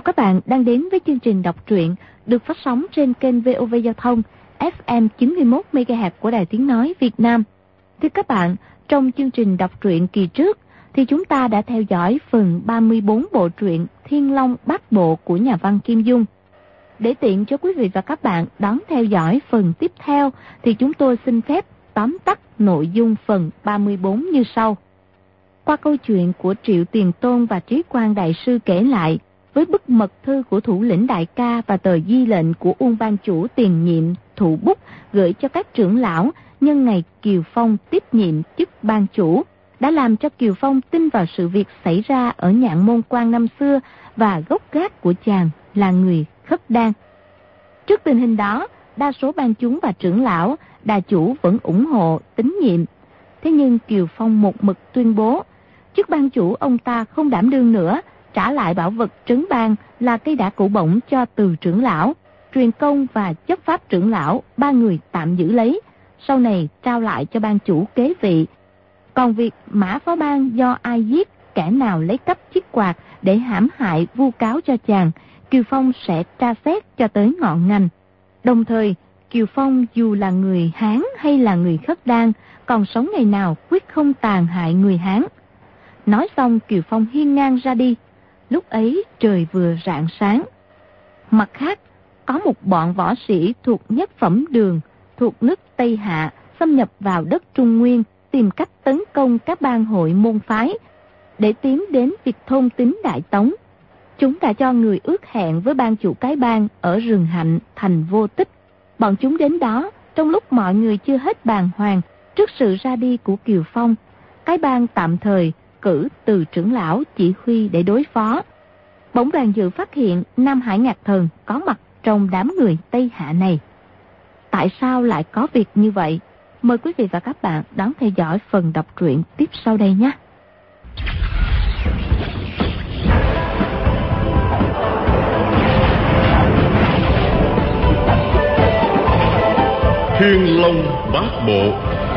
các bạn đang đến với chương trình đọc truyện được phát sóng trên kênh VOV Giao thông FM 91 MHz của Đài Tiếng nói Việt Nam. Thưa các bạn, trong chương trình đọc truyện kỳ trước thì chúng ta đã theo dõi phần 34 bộ truyện Thiên Long Bát Bộ của nhà văn Kim Dung. Để tiện cho quý vị và các bạn đón theo dõi phần tiếp theo thì chúng tôi xin phép tóm tắt nội dung phần 34 như sau. Qua câu chuyện của Triệu Tiền Tôn và Trí Quang Đại Sư kể lại, với bức mật thư của thủ lĩnh đại ca và tờ di lệnh của Uông ban chủ tiền nhiệm Thụ Bút gửi cho các trưởng lão nhân ngày Kiều Phong tiếp nhiệm chức ban chủ, đã làm cho Kiều Phong tin vào sự việc xảy ra ở Nhạn Môn Quan năm xưa và gốc gác của chàng là người Khất Đan. Trước tình hình đó, đa số ban chúng và trưởng lão, đà chủ vẫn ủng hộ tín nhiệm. Thế nhưng Kiều Phong một mực tuyên bố, chức ban chủ ông ta không đảm đương nữa, trả lại bảo vật trấn ban là cây đả củ bổng cho Từ trưởng lão, Truyền Công và Chấp Pháp trưởng lão, 3 người tạm giữ lấy, sau này trao lại cho ban chủ kế vị. Còn việc Mã Phó Bang do ai giết, kẻ nào lấy cắp chiếc quạt để hãm hại vu cáo cho chàng, Kiều Phong sẽ tra xét cho tới ngọn ngành. Đồng thời, Kiều Phong dù là người Hán hay là người Khất Đan, còn sống ngày nào quyết không tàn hại người Hán. Nói xong Kiều Phong hiên ngang ra đi. Lúc ấy trời vừa rạng sáng. Mặt khác, có một bọn võ sĩ thuộc Nhất Phẩm Đường, thuộc nước Tây Hạ, xâm nhập vào đất Trung Nguyên, tìm cách tấn công các bang hội môn phái, để tiến đến việc thôn tính Đại Tống. Chúng đã cho người ước hẹn với ban chủ cái bang ở rừng Hạnh, thành Vô Tích. Bọn chúng đến đó, trong lúc mọi người chưa hết bàng hoàng, trước sự ra đi của Kiều Phong, cái bang tạm thời cử Từ trưởng lão chỉ huy để đối phó. Bỗng Đoàn Dự phát hiện Nam Hải Ngạc Thần có mặt trong đám người Tây Hạ này. Tại sao lại có việc như vậy? Mời quý vị và các bạn đón theo dõi phần đọc truyện tiếp sau đây nhé. Thiên Long Bát Bộ.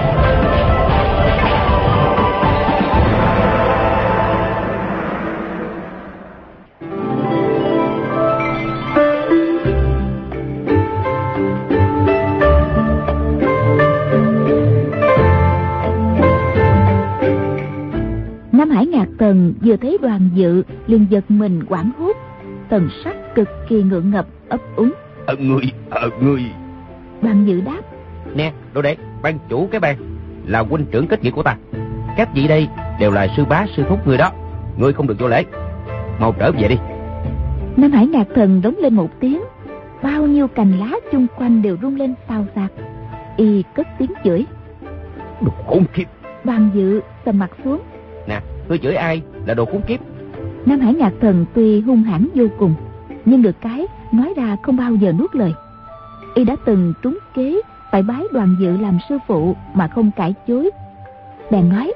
Nam Hải Ngạc Tần vừa thấy Đoàn Dự liền giật mình hoảng hốt, thần sắc cực kỳ ngượng ngập ấp úng. Ngươi. Đoàn Dự đáp: Nè, Đồ Đệ, ban chủ cái bang là huynh trưởng kết nghĩa của ta. Các vị đây đều là sư bá sư thúc ngươi đó, ngươi không được vô lễ. Mau trở về đi. Nam Hải Ngạc Thần rống lên một tiếng, bao nhiêu cành lá chung quanh đều rung lên xào xạc. Y cất tiếng chửi: Đồ khốn kiếp. Đoàn Dự sầm mặt xuống: Nè, ngươi chửi ai là đồ khốn kiếp? Nam Hải Ngạc Thần tuy hung hãn vô cùng, nhưng được cái nói ra không bao giờ nuốt lời. Y đã từng trúng kế phải bái Đoàn Dự làm sư phụ mà không cãi chối, bèn nói: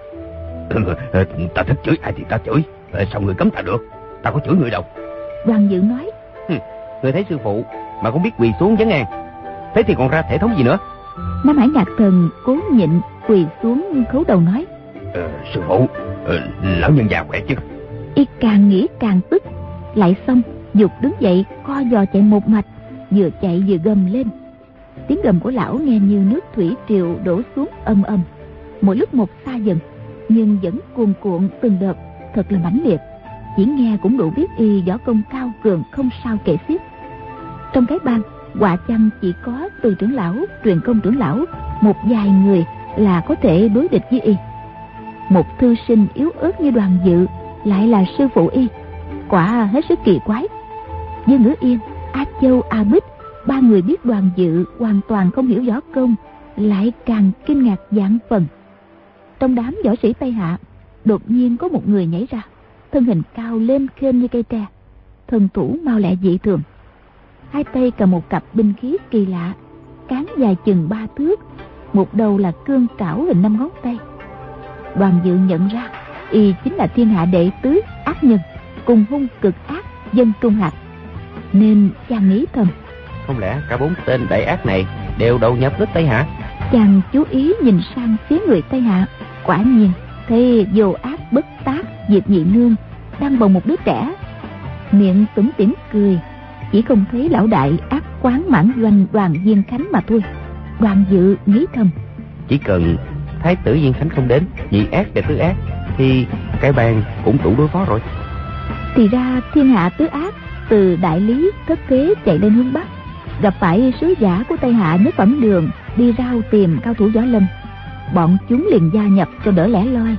Ta thích chửi ai thì ta chửi, sao ngươi cấm ta được? Ta có chửi ngươi đâu. Đoàn Dự nói: Ngươi thấy sư phụ mà không biết quỳ xuống vấn an, thế thì còn ra thể thống gì nữa? Nam Hải Ngạc Thần cố nhịn quỳ xuống khấu đầu nói: Sư phụ, lão nhân già khỏe chứ? Y càng nghĩ càng tức, lại xong dục đứng dậy co giò chạy một mạch, vừa chạy vừa gầm lên. Tiếng gầm của lão nghe như nước thủy triều đổ xuống ầm ầm, mỗi lúc một xa dần, nhưng vẫn cuồn cuộn từng đợt, thật là mãnh liệt. Chỉ nghe cũng đủ biết y võ công cao cường không sao kể xiết. Trong cái bang quả chăng chỉ có Từ trưởng lão, Truyền Công trưởng lão, một vài người là có thể đối địch với y. Một thư sinh yếu ớt như Đoàn Dự lại là sư phụ y, quả hết sức kỳ quái. Dương Ngữ Yên, A Châu, A Bích, 3 người biết Đoàn Dự hoàn toàn không hiểu võ công, lại càng kinh ngạc vạn phần. Trong đám võ sĩ Tây Hạ, đột nhiên có một người nhảy ra, thân hình cao lên khêm như cây tre, thân thủ mau lẹ dị thường, hai tay cầm một cặp binh khí kỳ lạ, cán dài chừng 3 thước, một đầu là cương trảo hình 5 ngón tay. Đoàn Dự nhận ra y chính là thiên hạ đệ tứ ác nhân, cùng hung cực ác Dân Trung Hạc, nên chàng nghĩ thầm: không lẽ cả 4 tên đại ác này đều đầu nhập nước Tây Hạ? Chàng chú ý nhìn sang phía người Tây Hạ, quả nhiên thấy Vô Ác Bất Tác Diệp Nhị Nương đang bồng một đứa trẻ. miệng tủm tỉm cười, chỉ không thấy lão đại ác quán mãn doanh Đoàn Viên Khánh mà thôi. Đoàn Dự nghĩ thầm, chỉ cần thái tử Viên Khánh không đến, nhị ác đệ tứ ác, thì cái bang cũng đủ đối phó rồi. Thì ra thiên hạ tứ ác từ đại lý thất thế chạy lên hướng bắc, gặp phải sứ giả của Tây Hạ Nhất Phẩm Đường đi rao tìm cao thủ võ lâm. Bọn chúng liền gia nhập cho đỡ lẻ loi.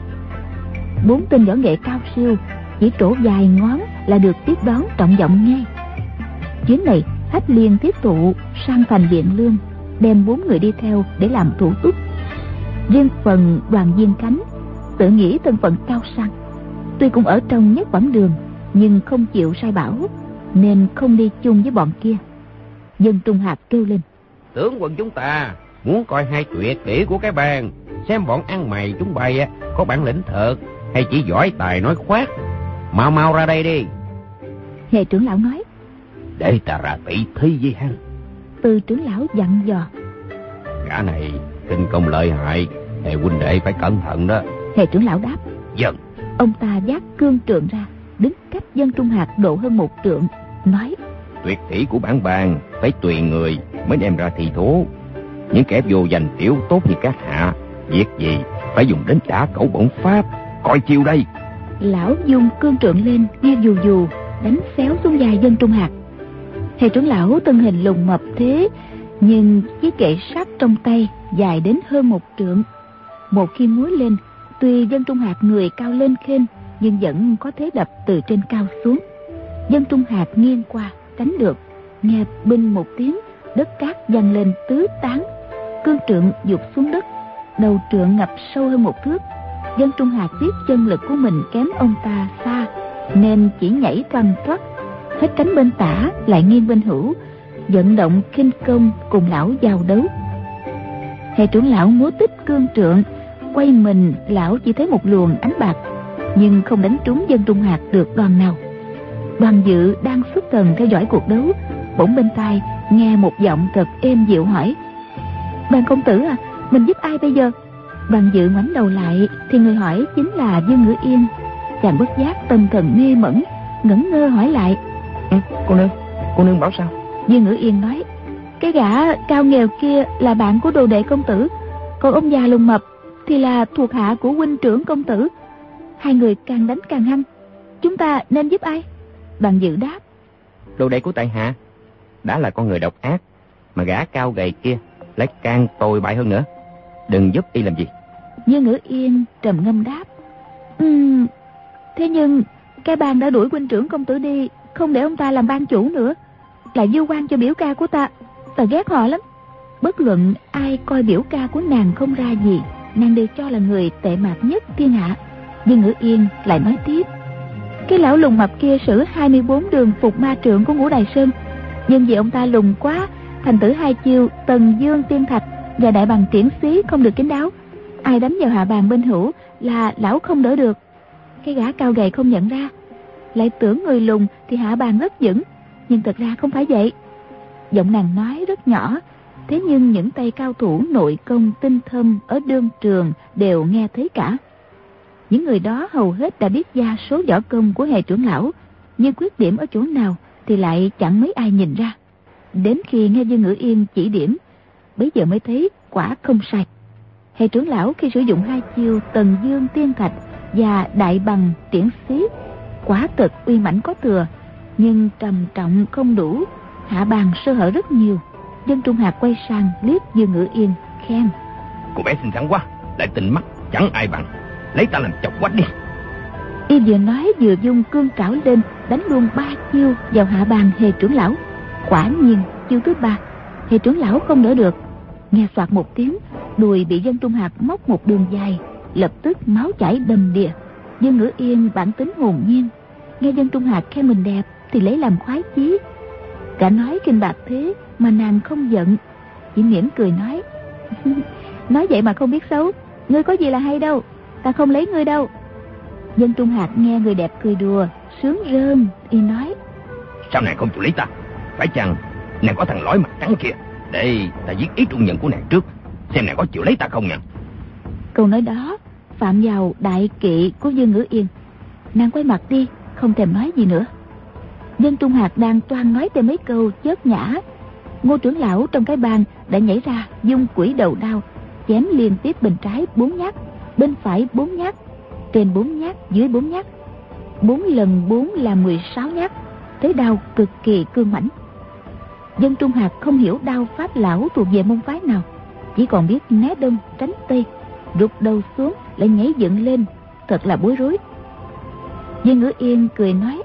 4 tên võ nghệ cao siêu chỉ trổ vài ngón là được tiếp đón trọng vọng ngay. Chuyến này Hách Liên tiếp thụ sang thành Điện Lương, đem 4 người đi theo để làm thủ túc. Riêng phần Đoàn Viên Khánh tự nghĩ thân phận cao sang, tuy cũng ở trong Nhất Phẩm Đường nhưng không chịu sai bảo, nên không đi chung với bọn kia. Dân Trung Hạc kêu lên, tướng quân chúng ta muốn coi hai tuyệt kỹ của cái bang, xem bọn ăn mày chúng bay có bản lĩnh thật hay chỉ giỏi tài nói khoác. Mau mau ra đây đi. Hệ trưởng lão nói, để ta ra tỷ thi với hắn. Từ trưởng lão dặn dò, gã này kinh công lợi hại, thầy huynh đệ phải cẩn thận đó. Hệ trưởng lão đáp, Dân. Ông ta vác cương trượng ra, đứng cách Dân Trung Hạc độ hơn 1 trượng, nói, tuyệt kỹ của bản bang phải tùy người mới đem ra thi thố. Những kẻ vô danh tiểu tốt như các hạ, việc gì phải dùng đến đả cẩu bổn pháp. Coi chiêu đây. Lão dung cương trượng lên, nghe dù dù, đánh xéo xuống vai Dân Trung Hạc. Hệ trưởng lão thân hình lùn mập thế, nhưng chiếc kệ sắt trong tay dài đến hơn 1 trượng. Một khi múa lên, tuy Dân Trung Hạc người cao lên khênh, nhưng vẫn có thế đập từ trên cao xuống. Dân Trung Hạc nghiêng qua tránh được, nghe binh một tiếng, đất cát văng lên tứ tán. Cương trượng vụt xuống đất, đầu trượng ngập sâu hơn 1 thước. Dân Trung Hạc biết chân lực của mình kém ông ta xa, nên chỉ nhảy thoăn thoắt, hết cánh bên tả lại nghiêng bên hữu, vận động khinh công cùng lão giao đấu. Hệ trưởng lão múa tích cương trượng, quay mình lão chỉ thấy một luồng ánh bạc, nhưng không đánh trúng Dân Trung Hạc được đòn nào. Đoàn Dự đang xuất thần theo dõi cuộc đấu, bỗng bên tai nghe một giọng thật êm dịu hỏi, Đoàn công tử à, mình giúp ai bây giờ? Đoàn Dự ngoảnh đầu lại thì người hỏi chính là Dương Ngữ Yên. Chàng bất giác tâm thần mê mẩn, ngẩn ngơ hỏi lại, cô nương bảo sao? Dương Ngữ Yên nói, cái gã cao nghèo kia là bạn của đồ đệ công tử, còn ông già lùn mập thì là thuộc hạ của huynh trưởng công tử. Hai người càng đánh càng hăng, chúng ta nên giúp ai? Đoàn Dự đáp, đồ đệ của tại hạ đã là con người độc ác, mà gã cao gầy kia lại càng tồi bại hơn nữa, đừng giúp y làm gì. Dương Ngữ Yên trầm ngâm đáp, thế nhưng cái bang đã đuổi huynh trưởng công tử đi, không để ông ta làm ban chủ nữa, lại vu oan cho biểu ca của ta ghét họ lắm. Bất luận ai coi biểu ca của nàng không ra gì, nàng đều cho là người tệ mạt nhất thiên hạ. Dương Ngữ Yên lại nói tiếp, cái lão lùn mập kia sử 24 đường phục ma trượng của Ngũ Đài Sơn, nhưng vì ông ta lùn quá, thành tử 2 chiêu Tần Dương Tiên Thạch và đại bằng triển xí không được kín đáo, ai đánh vào hạ bàn bên hữu là lão không đỡ được. Cái gã cao gầy không nhận ra, lại tưởng người lùn thì hạ bàn rất vững, nhưng thật ra không phải vậy. Giọng nàng nói rất nhỏ, thế nhưng những tay cao thủ nội công tinh thâm ở đương trường đều nghe thấy cả. Những người đó hầu hết đã biết gia số võ công của Hệ trưởng lão, nhưng khuyết điểm ở chỗ nào thì lại chẳng mấy ai nhìn ra. Đến khi nghe Dương Ngữ Yên chỉ điểm, bấy giờ mới thấy quả không sai. Hệ trưởng lão khi sử dụng 2 chiêu Tần Dương Tiên Thạch và đại bằng triển xí, quả thực uy mãnh có thừa, nhưng trầm trọng không đủ, hạ bàn sơ hở rất nhiều. Dân Trung Hạc quay sang liếc Dương Ngữ Yên khen, cô bé xinh xắn quá, lại tình mắt chẳng ai bằng, lấy ta làm chọc quách đi. Y vừa nói vừa dung cương trảo lên, đánh luôn 3 chiêu vào hạ bàn Hệ trưởng lão. Quả nhiên chiêu thứ 3, Hệ trưởng lão không đỡ được, nghe soạt một tiếng, đùi bị Dân Trung Hạc móc một đường dài, lập tức máu chảy đầm đìa. Dương Ngữ Yên bản tính hồn nhiên, nghe Dân Trung Hạc khen mình đẹp thì lấy làm khoái chí. Cả nói kinh bạc thế mà nàng không giận, chỉ mỉm cười nói, nói vậy mà không biết xấu, ngươi có gì là hay đâu, ta không lấy ngươi đâu. Dân Trung Hạc nghe người đẹp cười đùa, sướng rơm, y nói, sao nàng không chịu lấy ta? Phải chăng nàng có thằng lõi mặt trắng kia? Để ta giết ý trung nhận của nàng trước, xem nàng có chịu lấy ta không nha. Câu nói đó phạm vào đại kỵ của Dương Ngữ Yên. Nàng quay mặt đi, không thèm nói gì nữa. Dân Trung Hạc đang toan nói thêm mấy câu chớp nhã, Ngô trưởng lão trong cái bàn đã nhảy ra, dung quỷ đầu đao chém liên tiếp bên trái 4 nhát, bên phải 4 nhát, trên 4 nhát, dưới 4 nhát. 4 lần 4 là 16 nhát, thế đao cực kỳ cương mãnh. Dân Trung Hạc không hiểu đao pháp lão thuộc về môn phái nào, chỉ còn biết né đông tránh tây, rụt đầu xuống lại nhảy dựng lên, thật là bối rối. Dương Ngữ Yên cười nói: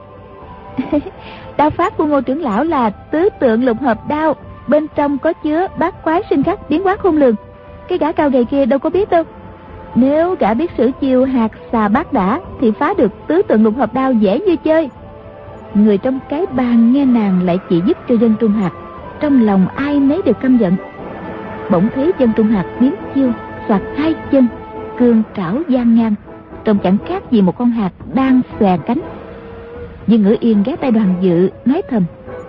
đao pháp của Ngô trưởng lão là tứ tượng lục hợp đao, bên trong có chứa bát quái sinh khắc, biến hóa khôn lường. Cái gã cao gầy kia đâu có biết đâu. Nếu gã biết sử chiêu hạt xà bát đả thì phá được tứ tượng lục hợp đao dễ như chơi. Người trong cái bàn nghe nàng lại chỉ giúp cho Dân Trung Hạc, trong lòng ai nấy đều căm giận. Bỗng thấy Dân Trung Hạc biến chiêu, xoạc 2 chân, cương trảo giang ngang, trông chẳng khác gì một con hạt đang xòe cánh. Dương Ngữ Yên ghé tay Đoàn Dự nói thầm: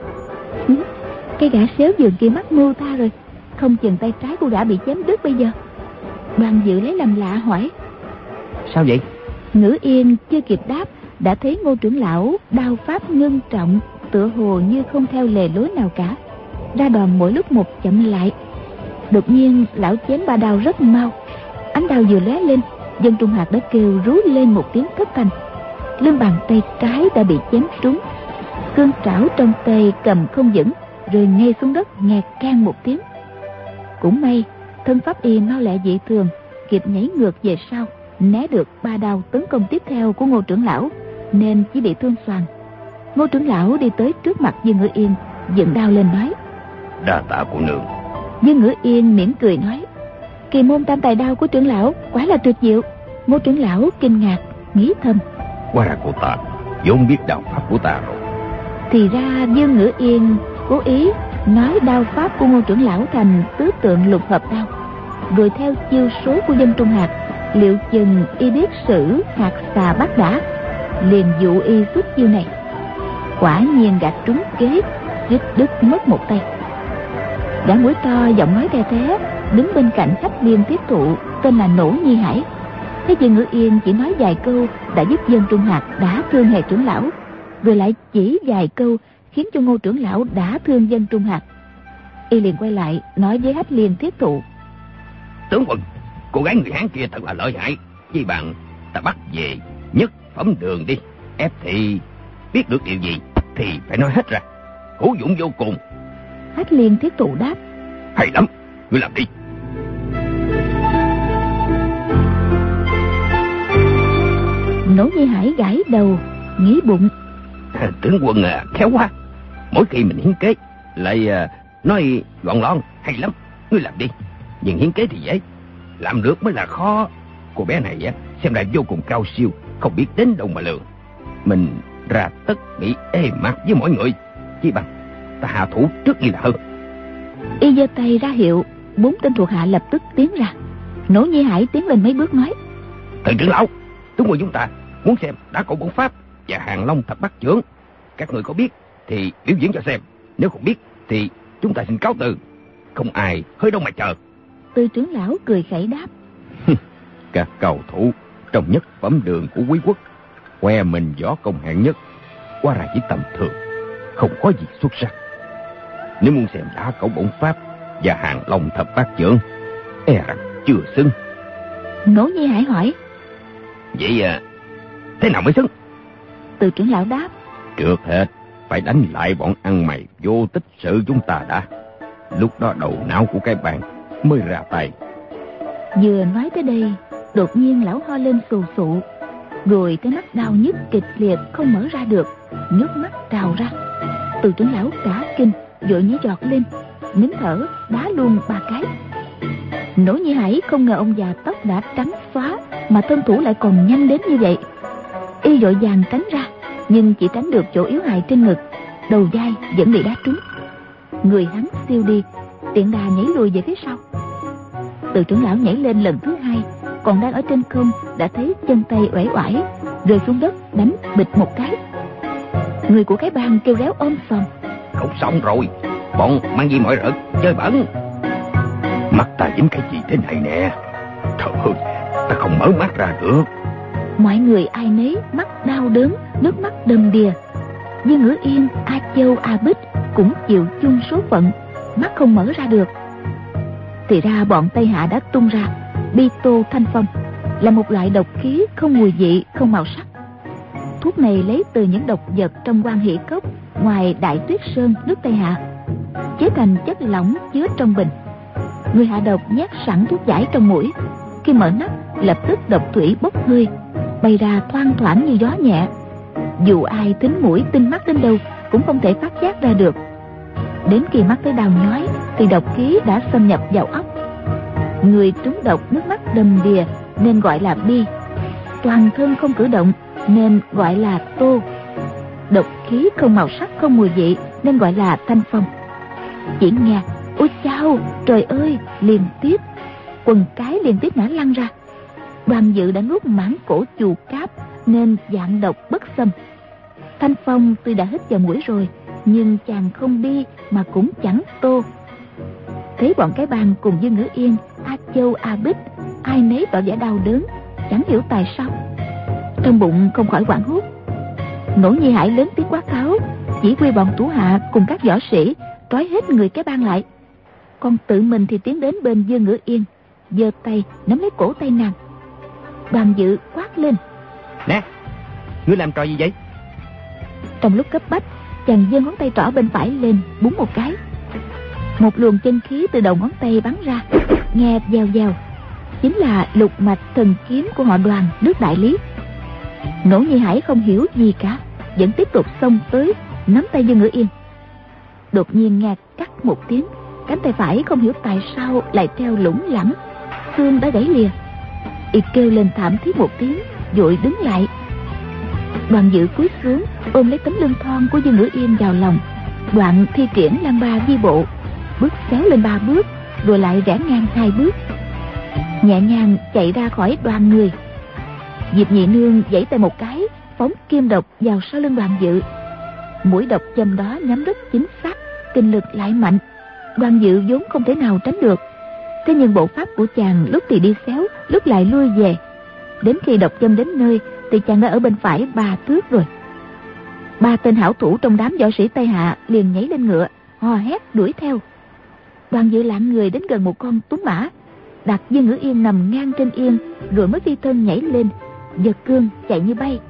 cái gã xéo giường kia mắc mưu ta rồi, không chừng tay trái của gã bị chém đứt bây giờ. Đoàn Dự lấy làm lạ hỏi: sao vậy? Ngữ Yên chưa kịp đáp đã thấy Ngô trưởng lão đao pháp ngưng trọng, tựa hồ như không theo lề lối nào cả, ra đòn mỗi lúc một chậm lại. Đột nhiên lão chém 3 đao rất mau, ánh đao vừa lóe lên, Dân Trung Hạc đã kêu rú lên một tiếng thất thanh. Lưng bàn tay trái đã bị chém trúng, cương trảo trong tay cầm không vững, rơi ngay xuống đất nghe keng một tiếng. Cũng may thân pháp y mau lẹ dị thường, kịp nhảy ngược về sau, né được 3 đao tấn công tiếp theo của Ngô trưởng lão, nên chỉ bị thương xoàng. Ngô trưởng lão đi tới trước mặt Dương Ngữ Yên, dựng đao lên nói: đa tạ của nương. Dương Ngữ Yên mỉm cười nói: kỳ môn tam tài đao của trưởng lão quả là tuyệt diệu. Ngô trưởng lão kinh ngạc nghĩ thầm: Hóa ra cô ta vốn biết đạo pháp của ta rồi. Thì ra Dương Ngữ Yên cố ý nói đao pháp của Ngô trưởng lão thành tứ tượng lục hợp đao, rồi theo chiêu số của Dân Trung Hạc, liệu chừng y biết sử hạt xà bát đả, liền dụ y xuất chiêu này. Quả nhiên gạt trúng kế, suýt đứt mất một tay. Gã mũi to giọng nói the thé đứng bên cạnh Hách Liên Thiết Thụ, tên là Nỗ Nhi Hải. Thế Dương Ngữ Yên chỉ nói vài câu đã giúp Dân Trung Hạc đả thương Hề trưởng lão, rồi lại chỉ vài câu khiến cho Ngô trưởng lão đả thương Dân Trung Hạc. Y liền quay lại nói với Hách Liên Thiết Thụ: tướng quân, cô gái người Hán kia thật là lợi hại, chi bằng ta bắt về nhất phẩm đường đi, ép thị biết được điều gì thì phải nói hết ra, hữu dụng vô cùng. Hách Liên Thiết Thụ đáp: hay lắm, ngươi làm đi. Nỗ Nhi Hải gãi đầu nghĩ bụng: tướng quân khéo quá, mỗi khi mình hiến kế lại nói gọn lon, hay lắm, ngươi làm đi. Nhưng hiến kế thì dễ, làm được mới là khó. Cô bé này xem ra vô cùng cao siêu, không biết đến đâu mà lường. Mình ra tất bị ê mặt với mọi người, chỉ bằng ta hạ thủ trước đi là hơn. Y giơ tay ra hiệu, 4 tên thuộc hạ lập tức tiến ra. Nỗ Nhi Hải tiến lên mấy bước nói: Thần trưởng lão, tướng quân chúng ta muốn xem đá cổ bổn pháp và Hàng Long thập bát chưởng. Các người có biết thì biểu diễn cho xem, nếu không biết thì chúng ta xin cáo từ, không ai hơi đâu mà chờ. Từ trưởng lão cười khẩy đáp: Các cầu thủ trong nhất phẩm đường của quý quốc khoe mình võ công hạng nhất, hóa ra chỉ tầm thường, không có gì xuất sắc. Nếu muốn xem đá cổ bổn pháp và Hàng Long thập bát chưởng, e rằng chưa xứng. Nỗ Nhi Hải hỏi: Vậy thế nào mới xứng? Từ trưởng lão đáp: Trước hết phải đánh lại bọn ăn mày vô tích sự chúng ta đã, lúc đó đầu não của cái bàn mới ra tay. Vừa nói tới đây, đột nhiên lão ho lên sù sụ, rồi cái mắt đau nhức kịch liệt không mở ra được, nước mắt trào ra. Từ trưởng lão cả kinh, vội nhảy giọt lên, nín thở đá luôn 3 cái. Nỗ Nhi Hải không ngờ ông già tóc đã trắng xóa mà thân thủ lại còn nhanh đến như vậy. Y vội vàng tránh ra, nhưng chỉ tránh được chỗ yếu hại trên ngực, đầu vai vẫn bị đá trúng. Người hắn siêu đi, tiện đà nhảy lùi về phía sau. Từ trưởng lão nhảy lên lần thứ 2, còn đang ở trên không đã thấy chân tay uể oải, rơi xuống đất đánh bịch một cái. Người của cái bang kêu réo ôm sòm: Không xong rồi, bọn mang gì mọi rợt chơi bẩn. Mắt ta dính cái gì thế này nè, trời ơi, ta không mở mắt ra được. Mọi người ai nấy mắt đau đớn, nước mắt đầm đìa. Dương Ngữ Yên, A Châu, A Bích cũng chịu chung số phận, mắt không mở ra được. Thì ra bọn Tây Hạ đã tung ra Bi Tô Thanh Phong, là một loại độc khí không mùi vị, không màu sắc. Thuốc này lấy từ những độc vật trong Quan Hỷ Cốc ngoài Đại Tuyết Sơn nước Tây Hạ, chế thành chất lỏng chứa trong bình. Người hạ độc nhét sẵn thuốc giải trong mũi, khi mở nắp lập tức độc thủy bốc hơi, bay ra thoang thoảng như gió nhẹ. Dù ai thính mũi tinh mắt đến đâu cũng không thể phát giác ra được. Đến khi mắt tới đau nhói thì độc khí đã xâm nhập vào óc. Người trúng độc nước mắt đầm đìa nên gọi là Bi, toàn thân không cử động nên gọi là Tô, độc khí không màu sắc không mùi vị nên gọi là Thanh Phong. Chỉ nghe ôi chao, trời ơi liên tiếp, quần cái liên tiếp ngã lăn ra. Đoàn Dự đã nuốt mãn cổ chù cáp nên dạng độc bất xâm. Thanh Phong tuy đã hít vào mũi rồi, nhưng chàng không Bi mà cũng chẳng Tô. Thấy bọn cái bang cùng Dương Ngữ Yên, A Châu, A Bích ai nấy tỏ vẻ đau đớn, chẳng hiểu tại sao. Trong bụng không khỏi hoảng hốt. Ngỗ Nhi Hải lớn tiếng quát tháo, chỉ huy bọn thủ hạ cùng các võ sĩ trói hết người cái bang lại. Còn tự mình thì tiến đến bên Dương Ngữ Yên, giơ tay nắm lấy cổ tay nàng. Đoàn Dự quát lên: Nè, ngươi làm trò gì vậy? Trong lúc cấp bách, chàng giơ ngón tay trỏ bên phải lên búng một cái. Một luồng chân khí từ đầu ngón tay bắn ra, nghe vèo vèo, chính là lục mạch thần kiếm của họ Đoàn nước Đại Lý. Ngỗ Nhi Hải không hiểu gì cả, vẫn tiếp tục xông tới nắm tay Dương Ngữ Yên. Đột nhiên nghe cắt một tiếng, cánh tay phải không hiểu tại sao lại treo lủng lẳng, xương đã gãy lìa. Y kêu lên thảm thiết một tiếng, vội đứng lại. Đoàn Dự cúi xuống ôm lấy tấm lưng thon của Dương Ngữ Yên vào lòng, đoạn thi triển Lăng Ba Vi Bộ, bước xéo lên 3 bước rồi lại rẽ ngang 2 bước, nhẹ nhàng chạy ra khỏi đoàn người. Diệp Nhị Nương giãy tay một cái, phóng kim độc vào sau lưng Đoàn Dự. Mũi độc châm đó nhắm rất chính xác, kinh lực lại mạnh. Đoàn Dự vốn không thể nào tránh được, thế nhưng bộ pháp của chàng lúc thì đi xéo, lúc lại lui về. Đến khi độc châm đến nơi thì chàng đã ở bên phải 3 thước rồi. 3 tên hảo thủ trong đám võ sĩ Tây Hạ liền nhảy lên ngựa, hò hét đuổi theo. Đoàn Dự lạng người đến gần một con tuấn mã, đặt Dương Ngữ Yên nằm ngang trên yên, rồi mới phi thân nhảy lên, giật cương chạy như bay.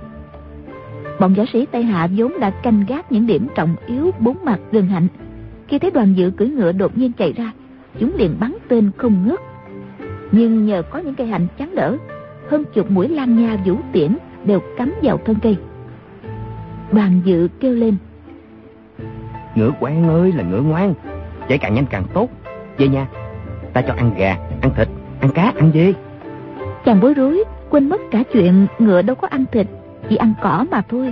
Bọn võ sĩ Tây Hạ vốn đã canh gác những điểm trọng yếu 4 mặt rừng hạnh, khi thấy Đoàn Dự cưỡi ngựa đột nhiên chạy ra, chúng liền bắn tên không ngớt. Nhưng nhờ có những cây hạnh chắn đỡ, hơn chục mũi lang nha vũ tiễn đều cắm vào thân cây. Đoàn Dự kêu lên: Ngựa quen ơi là ngựa ngoan, chạy càng nhanh càng tốt. Về nhà, ta cho ăn gà, ăn thịt, ăn cá, ăn dê. Chàng bối rối, quên mất cả chuyện ngựa đâu có ăn thịt, chỉ ăn cỏ mà thôi.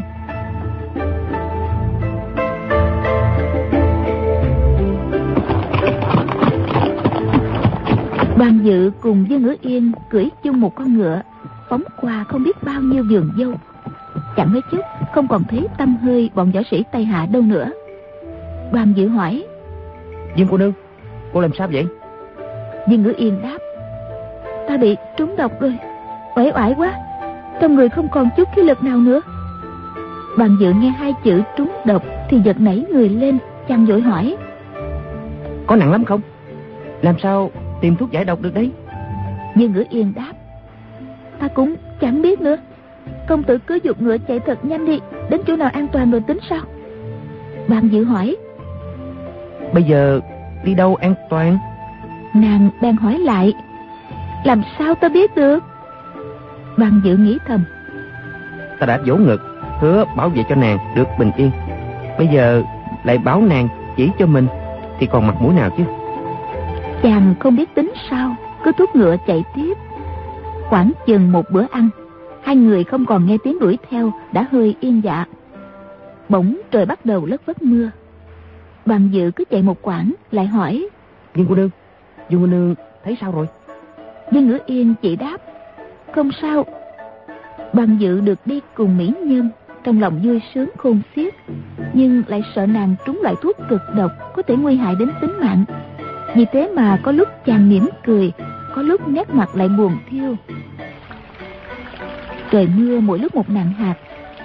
Đoàn Dự cùng Dương Ngữ Yên cưỡi chung một con ngựa, phóng qua không biết bao nhiêu vườn dâu. Chẳng mấy chốc không còn thấy tăm hơi bọn võ sĩ Tây Hạ đâu nữa. Đoàn Dự hỏi: Dương cô nương, cô làm sao vậy? Dương Ngữ Yên đáp: Ta bị trúng độc rồi, uể oải quá, trong người không còn chút khí lực nào nữa. Đoàn Dự nghe 2 chữ trúng độc thì giật nảy người lên, chàng vội hỏi: Có nặng lắm không? Làm sao tìm thuốc giải độc được đấy? Dương Ngữ Yên đáp: Ta cũng chẳng biết nữa, công tử cứ giục ngựa chạy thật nhanh đi, đến chỗ nào an toàn rồi tính sao. Đoàn Dự hỏi: Bây giờ đi đâu an toàn? Nàng bèn hỏi lại: Làm sao ta biết được? Đoàn Dự nghĩ thầm: Ta đã vỗ ngực hứa bảo vệ cho nàng được bình yên, bây giờ lại bảo nàng chỉ cho mình thì còn mặt mũi nào chứ. Chàng không biết tính sao, cứ thúc ngựa chạy tiếp. Khoảng chừng một bữa ăn, 2 người không còn nghe tiếng đuổi theo, đã hơi yên dạ. Bỗng trời bắt đầu lất phất mưa. Đoàn Dự cứ chạy một quãng lại hỏi: Dương cô nương thấy sao rồi? Dương Ngữ Yên chỉ đáp: Không sao. Đoàn Dự được đi cùng mỹ nhân, trong lòng vui sướng khôn xiết, nhưng lại sợ nàng trúng loại thuốc cực độc có thể nguy hại đến tính mạng. Vì thế mà có lúc chàng mỉm cười, có lúc nét mặt lại buồn thiêu. Trời mưa mỗi lúc một nặng hạt,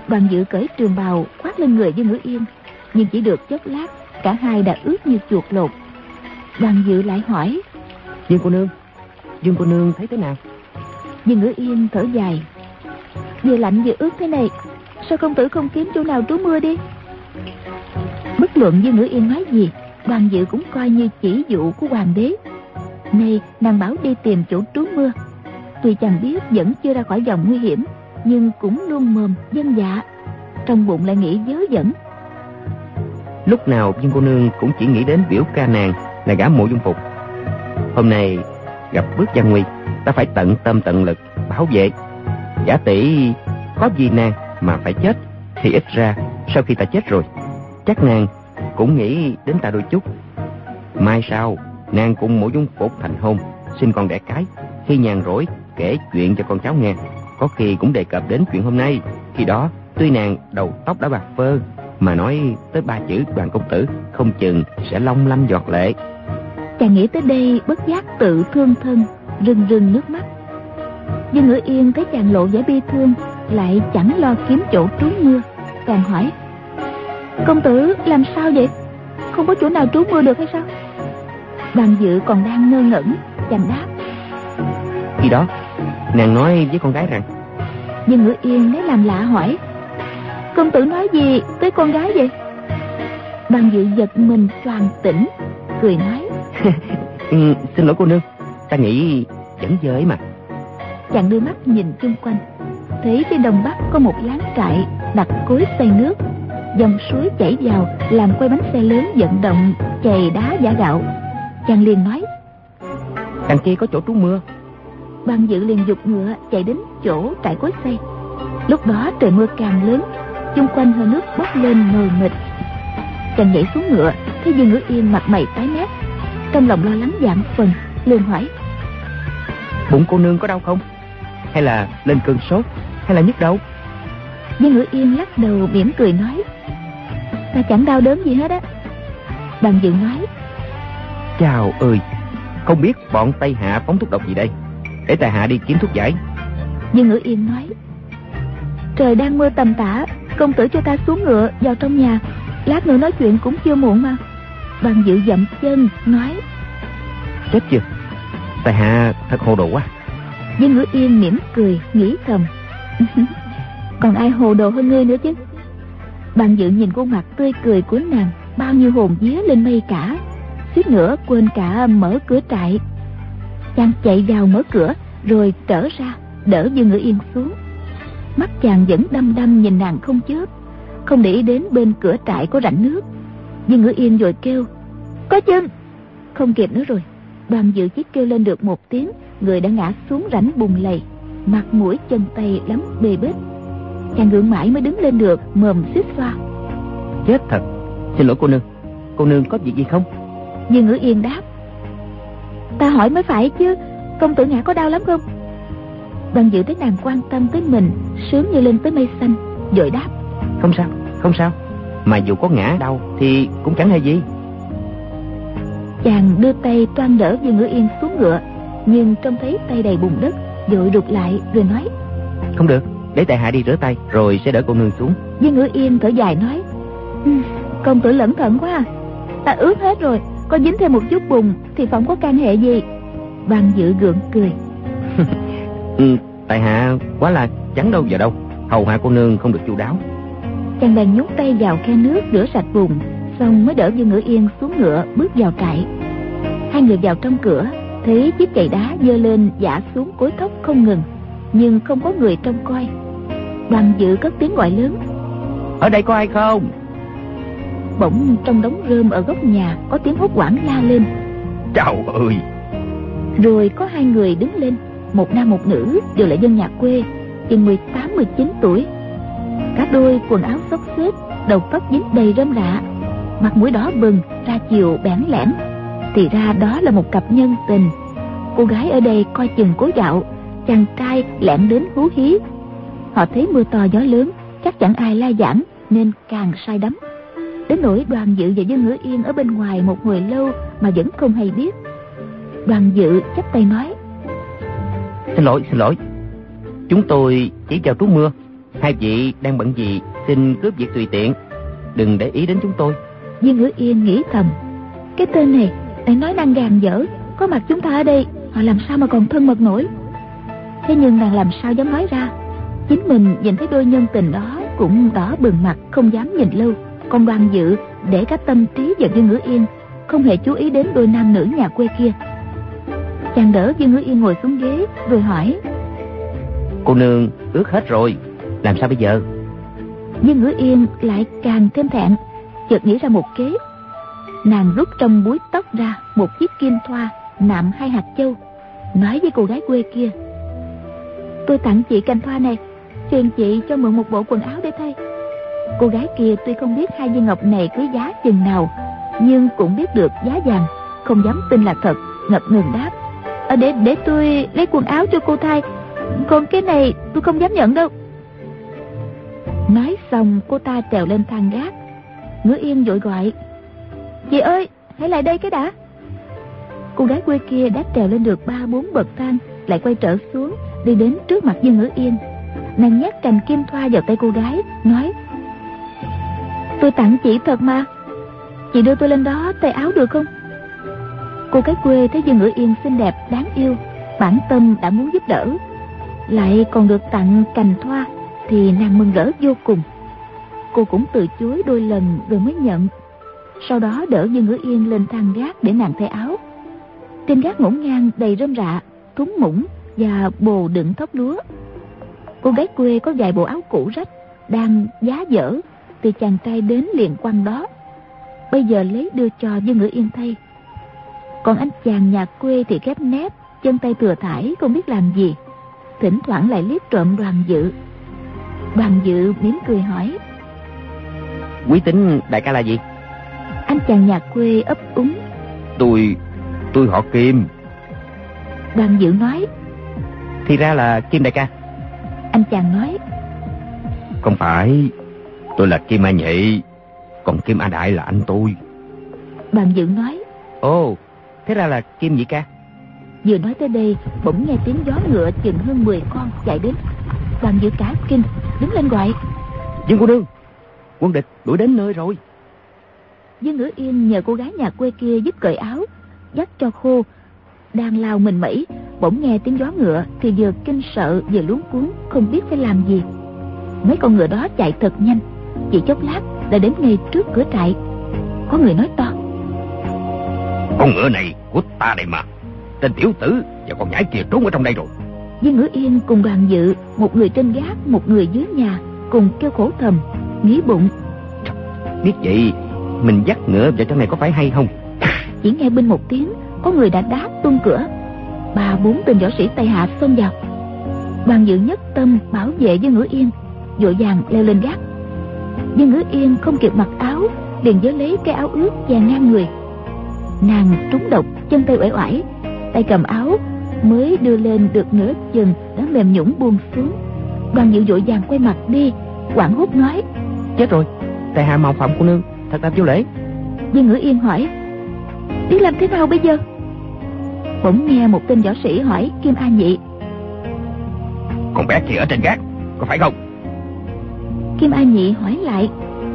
Đoàn Dự cởi trường bào khoác lên người Dương Ngữ Yên, nhưng chỉ được chốc lát, cả hai đã ướt như chuột lột. Đoàn Dự lại hỏi: Dương cô nương thấy thế nào? Dương Ngữ Yên thở dài: vừa lạnh vừa ướt thế này, sao công tử không kiếm chỗ nào trú mưa đi? Bất luận Dương Ngữ Yên nói gì, Đoàn Dự cũng coi như chỉ dụ của hoàng đế. Nay nàng bảo đi tìm chỗ trú mưa, tuy chàng biết vẫn chưa ra khỏi vòng nguy hiểm, nhưng cũng luôn mồm dân dạ, trong bụng lại nghĩ vớ vẩn. Lúc nào Dương cô nương cũng chỉ nghĩ đến biểu ca nàng là gã Mộ Dung Phục. Hôm nay gặp bước gian nguy, ta phải tận tâm tận lực bảo vệ. Giả tỷ có vì nàng mà phải chết, thì ít ra sau khi ta chết rồi, chắc nàng cũng nghĩ đến ta đôi chút. Mai sau nàng cùng Mộ Dung Phục thành hôn, sinh con đẻ cái, khi nhàn rỗi kể chuyện cho con cháu nghe, có khi cũng đề cập đến chuyện hôm nay. Khi đó tuy nàng đầu tóc đã bạc phơ, mà nói tới 3 chữ Đoàn công tử, không chừng sẽ long lanh giọt lệ. Chàng nghĩ tới đây bất giác tự thương thân, rưng rưng nước mắt. Dương Ngữ Yên thấy chàng lộ vẻ bi thương, lại chẳng lo kiếm chỗ trú mưa, càng hỏi: công tử làm sao vậy? Không có chỗ nào trú mưa được hay sao? Đoàn Dự còn đang ngơ ngẩn, chàng đáp: Khi đó nàng nói với con gái rằng... Dương Ngữ Yên lấy làm lạ hỏi: công tử nói gì tới con gái vậy? Đoàn Dự giật mình choàng tỉnh, cười nói: Xin lỗi cô nương, ta nghĩ vẫn dơ ấy mà. Chàng đưa mắt nhìn chung quanh, thấy phía đông bắc có một láng trại đặt cối xay nước, dòng suối chảy vào làm quay bánh xe lớn vận động chày đá giã gạo. Chàng liền nói: đằng kia có chỗ trú mưa. Đoàn Dự liền giục ngựa chạy đến chỗ trại cối xay. Lúc đó trời mưa càng lớn, chung quanh hơi nước bốc lên mờ mịt. Chàng nhảy xuống ngựa, thấy Dương Ngữ Yên mặt mày tái mét, trong lòng lo lắng vạn phần, liền hỏi: bụng cô nương có đau không? Hay là lên cơn sốt? Hay là nhức đầu? Dương Ngữ Yên lắc đầu mỉm cười nói: ta chẳng đau đớn gì hết á. Đoàn Dự nói: chào ơi, không biết bọn Tây Hạ phóng thuốc độc gì đây, để tại hạ đi kiếm thuốc giải. Dương Ngữ Yên nói: trời đang mưa tầm tã, công tử cho ta xuống ngựa vào trong nhà, lát nữa nói chuyện cũng chưa muộn mà. Đoàn Dự dậm chân nói: chết chưa, tại hạ thật hồ đồ quá. Dương Ngữ Yên mỉm cười nghĩ thầm: còn ai hồ đồ hơn ngươi nữa chứ. Đoàn Dự nhìn khuôn mặt tươi cười của nàng, bao nhiêu hồn vía lên mây cả, suýt nữa quên cả mở cửa trại. Chàng chạy vào mở cửa rồi trở ra đỡ Dương Ngữ Yên xuống. Mắt chàng vẫn đăm đăm nhìn nàng không chớp, không để ý đến bên cửa trại có rãnh nước. Dương Ngữ Yên vội kêu: có chân. Không kịp nữa rồi, Đoàn Dự chỉ kêu lên được một tiếng, người đã ngã xuống rãnh bùn lầy, mặt mũi chân tay lắm bê bết. Chàng gượng mãi mới đứng lên được, mồm xít xoa: chết thật, xin lỗi cô nương có việc gì không? Dương Ngữ Yên đáp: ta hỏi mới phải chứ, công tử ngã có đau lắm không? Đoàn Dự thấy nàng quan tâm tới mình, sướng như lên tới mây xanh, vội đáp: không sao, mà dù có ngã đau thì cũng chẳng hề gì. Chàng đưa tay toan đỡ Dương Ngữ Yên xuống ngựa, nhưng trông thấy tay đầy bùn đất, vội rụt lại rồi nói: không được, để tại hạ đi rửa tay rồi sẽ đỡ cô nương xuống. Dương Ngữ Yên thở dài nói: công tử lẩn thận quá à, ta ướt hết rồi, có dính thêm một chút bùn thì không có can hệ gì. Đoàn Dự gượng cười: tại hạ quá là chẳng đâu vào đâu, hầu hạ cô nương không được chu đáo. Chàng bèn nhúng tay vào khe nước rửa sạch bùn, xong mới đỡ Dương Ngữ Yên xuống ngựa bước vào trại. Hai người vào trong cửa, thấy chiếc chày đá giơ lên vả xuống cối tóc không ngừng, nhưng không có người trông coi. Đoàn Dự cất tiếng gọi lớn: ở đây có ai không? Bỗng trong đống rơm ở góc nhà có tiếng hốt hoảng la lên: trời ơi! Rồi có hai người đứng lên, một nam một nữ, đều là dân nhà quê, chừng 18-19 tuổi. Cả đôi quần áo xốc xếch, đầu tóc dính đầy rơm rạ, mặt mũi đỏ bừng, ra chiều bẽn lẽn. Thì ra đó là một cặp nhân tình. Cô gái ở đây coi chừng cối gạo, chàng trai lẻn đến hú hí. Họ thấy mưa to gió lớn, chắc chẳng ai la giảng, nên càng say đắm. Đến nỗi Đoàn Dự và Dương Ngữ Yên ở bên ngoài một hồi lâu mà vẫn không hay biết. Đoàn Dự chắp tay nói: Xin lỗi, chúng tôi chỉ vào trú mưa, Hai vị đang bận gì, xin cướp việc tùy tiện, đừng để ý đến chúng tôi. Viên Ngữ Yên nghĩ thầm, cái tên này lại nói năng gàn dở, có mặt chúng ta ở đây, họ làm sao mà còn thân mật nổi. Thế nhưng nàng làm sao dám nói ra. Chính mình nhìn thấy đôi nhân tình đó cũng đỏ bừng mặt, không dám nhìn lâu. Còn Đoàn Dự để cả tâm trí vào Viên Ngữ Yên, không hề chú ý đến đôi nam nữ nhà quê kia. Chàng đỡ Viên Ngữ Yên ngồi xuống ghế rồi hỏi, cô nương ướt hết rồi, làm sao bây giờ? Viên Ngữ Yên lại càng thêm thẹn, chợt nghĩ ra một kế. Nàng rút trong búi tóc ra một chiếc kim thoa nạm 2 hạt châu, nói với cô gái quê kia, tôi tặng chị cành thoa này, phiền chị cho mượn một bộ quần áo để thay. Cô gái kia tuy không biết 2 viên ngọc này quý giá chừng nào, nhưng cũng biết được giá vàng, không dám tin là thật, ngập ngừng đáp, để tôi lấy quần áo cho cô thay, còn cái này tôi không dám nhận đâu. Nói xong cô ta trèo lên thang gác. Ngữ Yên vội gọi, chị ơi, hãy lại đây cái đã. Cô gái quê kia đã trèo lên được 3-4 bậc thang, lại quay trở xuống, đi đến trước mặt Dương Ngữ Yên. Nàng nhét cành kim thoa vào tay cô gái, nói, tôi tặng chị thật mà, chị đưa tôi lên đó tay áo được không? Cô gái quê thấy Dương Ngữ Yên xinh đẹp đáng yêu, bản tâm đã muốn giúp đỡ, lại còn được tặng cành thoa thì nàng mừng rỡ vô cùng. Cô cũng từ chối đôi lần rồi mới nhận. Sau đó đỡ Dương Ngữ Yên lên thang gác để nàng thay áo. Trên gác ngổn ngang đầy rơm rạ, thúng muỗng và bồ đựng thóc lúa. Cô gái quê có vài bộ áo cũ rách đang giá dở thì chàng trai đến liền quăng đó, bây giờ lấy đưa cho Dương Ngữ Yên thay. Còn anh chàng nhà quê thì khép nép, chân tay thừa thải không biết làm gì, thỉnh thoảng lại liếc trộm Đoàn Dự. Đoàn Dự mỉm cười hỏi, quý tính đại ca là gì? Anh chàng nhà quê ấp úng, tôi họ Kim. Đoàn Dự nói, thì ra là Kim đại ca. Anh chàng nói, không phải, tôi là Kim A Nhị, còn Kim A Đại là anh tôi. Đoàn Dự nói, ồ, thế ra là Kim Nhị ca. Vừa nói tới đây, bỗng nghe tiếng gió ngựa chừng hơn 10 con chạy đến. Đoàn Dự cả kinh, đứng lên gọi, Dương cô nương, quân địch đuổi đến nơi rồi. Dương Ngữ Yên nhờ cô gái nhà quê kia giúp cởi áo, dắt cho khô, đang lao mình mẩy, bỗng nghe tiếng gió ngựa thì vừa kinh sợ vừa luống cuống, không biết phải làm gì. Mấy con ngựa đó chạy thật nhanh, chỉ chốc lát đã đến ngay trước cửa trại. Có người nói to, con ngựa này của ta đây mà, tên tiểu tử và con nhãi kia trốn ở trong đây rồi. Dương Ngữ Yên cùng Đoàn Dự, một người trên gác, một người dưới nhà, cùng kêu khổ thầm, nghĩ bụng, biết vậy mình dắt ngựa vào trong này có phải hay không? Chỉ nghe binh một tiếng, có người đã đá tung cửa, 3-4 tên võ sĩ Tây Hạ xông vào. Đoàn Dự nhất tâm bảo vệ Dương Ngữ Yên, vội vàng leo lên gác. Dương Ngữ Yên không kịp mặc áo, liền giơ lấy cái áo ướt chè ngang người. Nàng trúng độc, chân tay uể oải, tay cầm áo mới đưa lên được nửa chừng đã mềm nhũn buông xuống. Đoàn Dự vội vàng quay mặt đi, hoảng hốt nói, chết rồi, tại hạ mạo phạm cô nương, thật là vô lễ. Dương Ngữ Yên hỏi, biết làm thế nào bây giờ? Bỗng nghe một tên võ sĩ hỏi Kim A Nhị, con bé kia ở trên gác, có phải không? Kim A Nhị hỏi lại,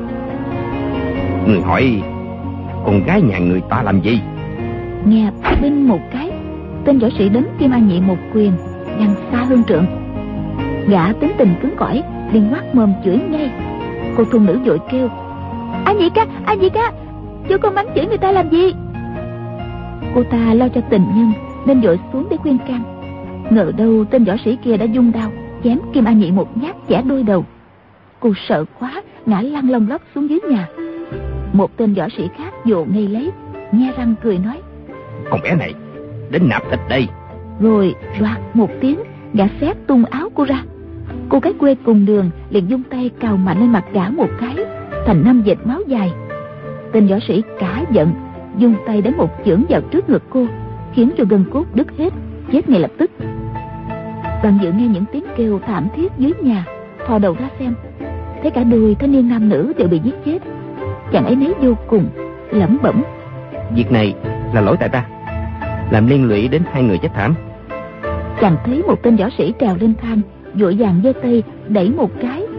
người hỏi con gái nhà người ta làm gì? Nghe binh một cái, tên võ sĩ đánh Kim A Nhị một quyền, văng xa hơn trượng. Gã tính tình cứng cỏi, liền ngoác mồm chửi ngay. Cô thôn nữ vội kêu, A Nhị ca, chú con mắng chửi người ta làm gì? Cô ta lo cho tình nhân nên vội xuống để khuyên can. Ngờ đâu tên võ sĩ kia đã dung đao chém Kim A Nhị một nhát chẻ đôi đầu. Cô sợ quá, ngã lăn lông lóc xuống dưới nhà. Một tên võ sĩ khác vồ ngay lấy, nhe răng cười nói, con bé này đến nạp thịt đây. Rồi đoạt một tiếng, gã xé tung áo cô ra. Cô gái quê cùng đường liền dung tay cào mạnh lên mặt gã một cái, thành 5 vệt máu dài. Tên võ sĩ cả giận, dung tay đánh một chưởng vào trước ngực cô, khiến cho gân cốt đứt hết, chết ngay lập tức. Đoàn Dự nghe những tiếng kêu thảm thiết dưới nhà, thò đầu ra xem, thấy cả đôi thanh niên nam nữ đều bị giết chết. Chàng ấy nấy vô cùng, lẩm bẩm, việc này là lỗi tại ta, làm liên lụy đến 2 người chết thảm. Chàng thấy một tên võ sĩ trèo lên thang, vội vàng giơ tay đẩy một cái,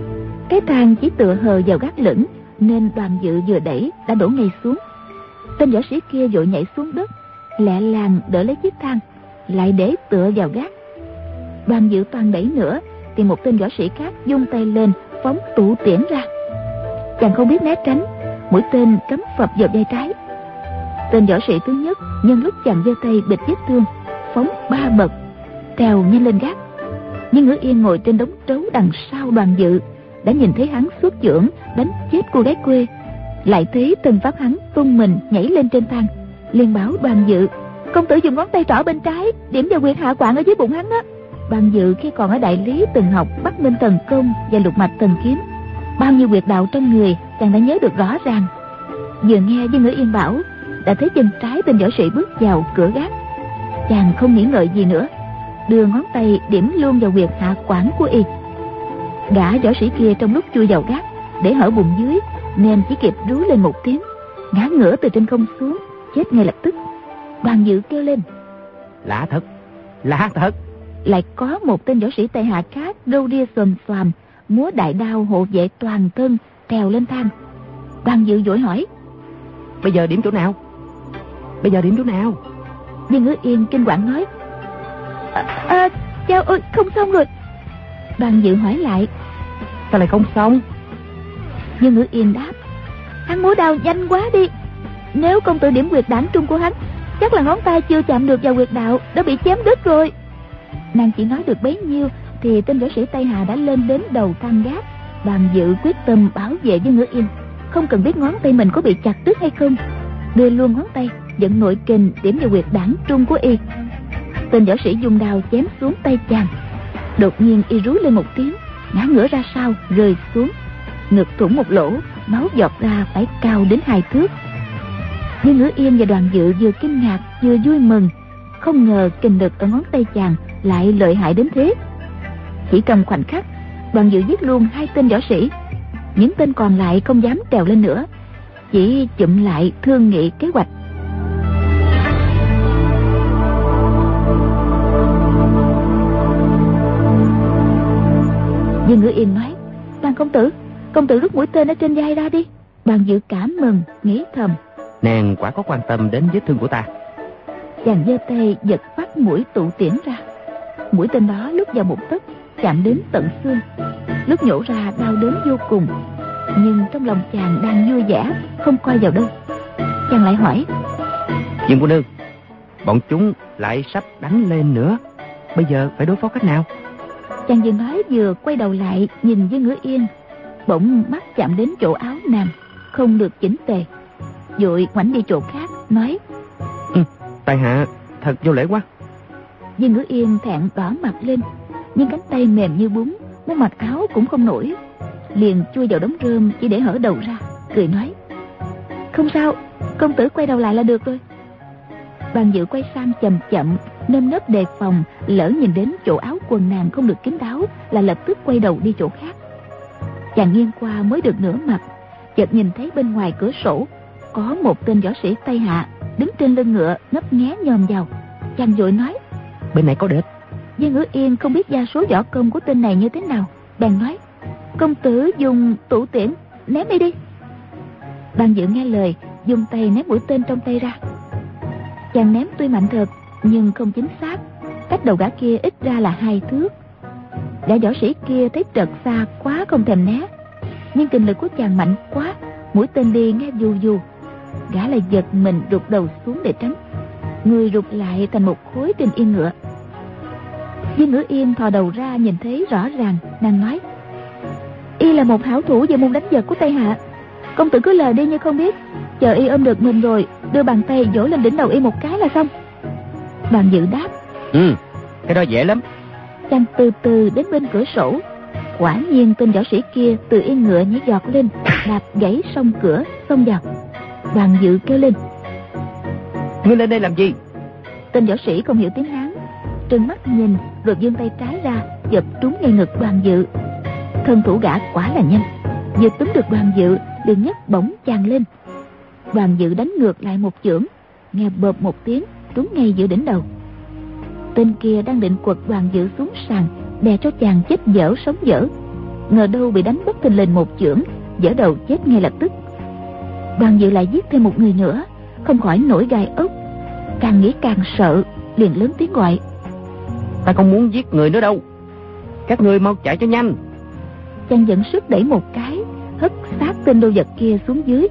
Cái thang chỉ tựa hờ vào gác lửng, nên Đoàn Dự vừa đẩy đã đổ ngay xuống. Tên võ sĩ kia vội nhảy xuống đất, lẹ làng đỡ lấy chiếc thang, lại để tựa vào gác. Đoàn Dự toàn đẩy nữa thì một tên võ sĩ khác vung tay lên phóng tụ tiễn ra. Chàng không biết né tránh, mũi tên cắm phập vào vai trái. Tên võ sĩ thứ nhất nhân lúc chàng giơ tay bịt vết thương, phóng 3 bậc, trèo nhanh lên gác. Nhưng Ngữ Yên ngồi trên đống trấu đằng sau Đoàn Dự đã nhìn thấy hắn xuất chưởng đánh chết cô gái quê, lại thấy tên pháp hắn tung mình nhảy lên trên thang, liền bảo Đoàn Dự: công tử dùng ngón tay trỏ bên trái điểm vào huyệt hạ quạng ở dưới bụng hắn á. Đoàn Dự khi còn ở Đại Lý từng học Bắc Minh Thần Công và Lục Mạch Thần Kiếm, bao nhiêu huyệt đạo trong người chàng đã nhớ được rõ ràng. Vừa nghe với Ngữ Yên bảo, đã thấy chân trái tên võ sĩ bước vào cửa gác. Chàng không nghĩ ngợi gì nữa, đưa ngón tay điểm luôn vào huyệt hạ quảng của y. Gã võ sĩ kia trong lúc chui vào gác để hở bụng dưới, nên chỉ kịp rú lên một tiếng, ngã ngửa từ trên không xuống, chết ngay lập tức. Đoàn Dự kêu lên: lạ thật, lạ thật. Lại có một tên võ sĩ Tây Hạ khác râu ria xồm xoàm, múa đại đao hộ vệ toàn thân, trèo lên thang. Đoàn Dự vội hỏi: bây giờ điểm chỗ nào? Bây giờ điểm chỗ nào? Nhưng Ngữ Yên kinh quản nói: Chao ơi, không xong rồi. Đoàn Dự hỏi lại: sao lại không xong? Nhưng Ngữ Yên đáp: hắn múa đao nhanh quá đi, nếu công tử điểm huyệt đản trung của hắn, chắc là ngón tay chưa chạm được vào huyệt đạo đã bị chém đứt rồi. Nàng chỉ nói được bấy nhiêu thì tên võ sĩ Tây Hà đã lên đến đầu thang gác. Đoàn Dự quyết tâm bảo vệ với Ngữ Yên, không cần biết ngón tay mình có bị chặt đứt hay không, đưa luôn ngón tay dẫn nội kình điểm vào huyệt đản trung của y. Tên võ sĩ dùng đao chém xuống tay chàng. Đột nhiên y rú lên một tiếng, ngã ngửa ra sau rơi xuống, ngực thủng một lỗ, máu giọt ra phải cao đến 2 thước. Nhưng Ngữ Yên và Đoàn Dự vừa kinh ngạc vừa vui mừng, không ngờ kình lực ở ngón tay chàng lại lợi hại đến thế. Chỉ trong khoảnh khắc, Đoàn Dự giết luôn 2 tên võ sĩ. Những tên còn lại không dám trèo lên nữa, chỉ chụm lại thương nghị kế hoạch. Nhưng Ngữ Yên nói: Đoàn công tử rút mũi tên ở trên vai ra đi. Đoàn Dự cảm mừng, nghĩ thầm: nàng quả có quan tâm đến vết thương của ta. Chàng giơ tay giật phát mũi tụ tiễn ra. Mũi tên đó lúc vào một tấc, chạm đến tận xương, lúc nhổ ra đau đớn vô cùng. Nhưng trong lòng chàng đang vui vẻ, không coi vào đâu. Chàng lại hỏi: Dương cô nương, bọn chúng lại sắp đánh lên nữa, bây giờ phải đối phó cách nào? Chàng vừa nói vừa quay đầu lại nhìn với Ngữ Yên, bỗng mắt chạm đến chỗ áo nàng không được chỉnh tề, vội ngoảnh đi chỗ khác nói: tại hạ thật vô lễ quá. Với Ngữ Yên thẹn đỏ mặt lên, nhưng cánh tay mềm như bún, muốn mặc áo cũng không nổi, liền chui vào đống rơm chỉ để hở đầu ra, cười nói: không sao, công tử quay đầu lại là được rồi. Đoàn Dự quay sang chậm chậm, nơm nớp đề phòng lỡ nhìn đến chỗ áo quần nàng không được kín đáo, là lập tức quay đầu đi chỗ khác. Chàng nghiêng qua mới được nửa mặt, chợt nhìn thấy bên ngoài cửa sổ có một tên võ sĩ Tây Hạ đứng trên lưng ngựa ngấp nghé nhòm vào. Chàng vội nói: bên này có địch. Viên Ngữ Yên không biết gia số võ công của tên này như thế nào, bèn nói: công tử dùng tụ tiễn ném đi. Đoàn Dự nghe lời, dùng tay ném mũi tên trong tay ra. Chàng ném tuy mạnh thật nhưng không chính xác, cách đầu gã kia ít ra là 2 thước. Gã võ sĩ kia thấy trật xa quá không thèm né, nhưng kình lực của chàng mạnh quá, mũi tên đi nghe vù vù. Gã lại giật mình rụt đầu xuống để tránh, người rụt lại thành một khối trên yên ngựa. Viên Ngữ Yên thò đầu ra nhìn thấy rõ ràng, nàng nói: y là một hảo thủ về môn đánh giật của Tây Hạ, công tử cứ lờ đi như không biết, chờ y ôm được mình rồi đưa bàn tay vỗ lên đỉnh đầu y một cái là xong. Đoàn Dự đáp: cái đó dễ lắm. Chàng từ từ đến bên cửa sổ, quả nhiên tên võ sĩ kia từ yên ngựa nhảy giọt lên, đạp gãy song cửa xông vào. Đoàn Dự kêu lên: ngươi lên đây làm gì? Tên võ sĩ không hiểu tiếng Hán, trừng mắt nhìn rồi giương tay trái ra giật trúng ngay ngực Đoàn Dự. Thân thủ gã quả là nhanh, vừa túm được Đoàn Dự liền nhấc bổng chàng lên. Đoàn Dự đánh ngược lại một chưởng, nghe bợp một tiếng trúng ngay giữa đỉnh đầu. Tên kia đang định quật Đoàn Dự xuống sàn, đè cho chàng chết dở sống dở. ngờ đâu bị đánh bất thình lình một chưởng, vỡ đầu chết ngay lập tức. Đoàn Dự lại giết thêm một người nữa, không khỏi nổi gai ốc, càng nghĩ càng sợ, liền lớn tiếng gọi: Ta không muốn giết người nữa đâu, các ngươi mau chạy cho nhanh. Chàng dẫn sức đẩy một cái, hất xác tên đô vật kia xuống dưới.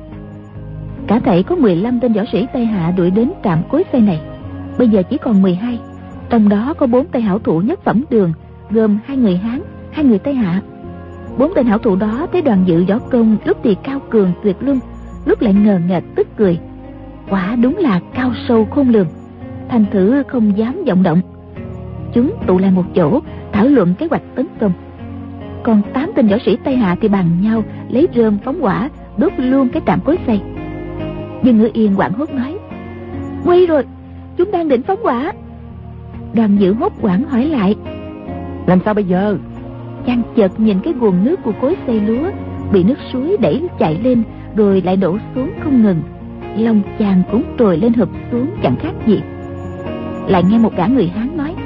Cả thảy có 15 tên võ sĩ Tây Hạ đuổi đến trạm cối xay này, bây giờ chỉ còn 12. Trong đó có 4 tay hảo thủ nhất phẩm Đường, gồm 2 người Hán, 2 người Tây Hạ. 4 tên hảo thủ đó thấy Đoàn Dự võ công lúc thì cao cường tuyệt luân, lúc lại ngờ nghệch tức cười. Quả đúng là cao sâu khôn lường, thành thử không dám vọng động. Chúng tụ lại một chỗ thảo luận kế hoạch tấn công. Còn 8 tên võ sĩ Tây Hạ thì bàn nhau lấy rơm phóng hỏa đốt luôn cái trạm cối xay. Dương Ngữ Yên hoảng hốt nói: nguy rồi, chúng đang định phóng hỏa. Đoàn Dự hốt hoảng hỏi lại: làm sao bây giờ? Chàng chợt nhìn cái guồng nước của cối xay lúa bị nước suối đẩy chạy lên rồi lại đổ xuống không ngừng. Lòng chàng cũng trồi lên hụp xuống chẳng khác gì. Lại nghe một gã người Hán nói: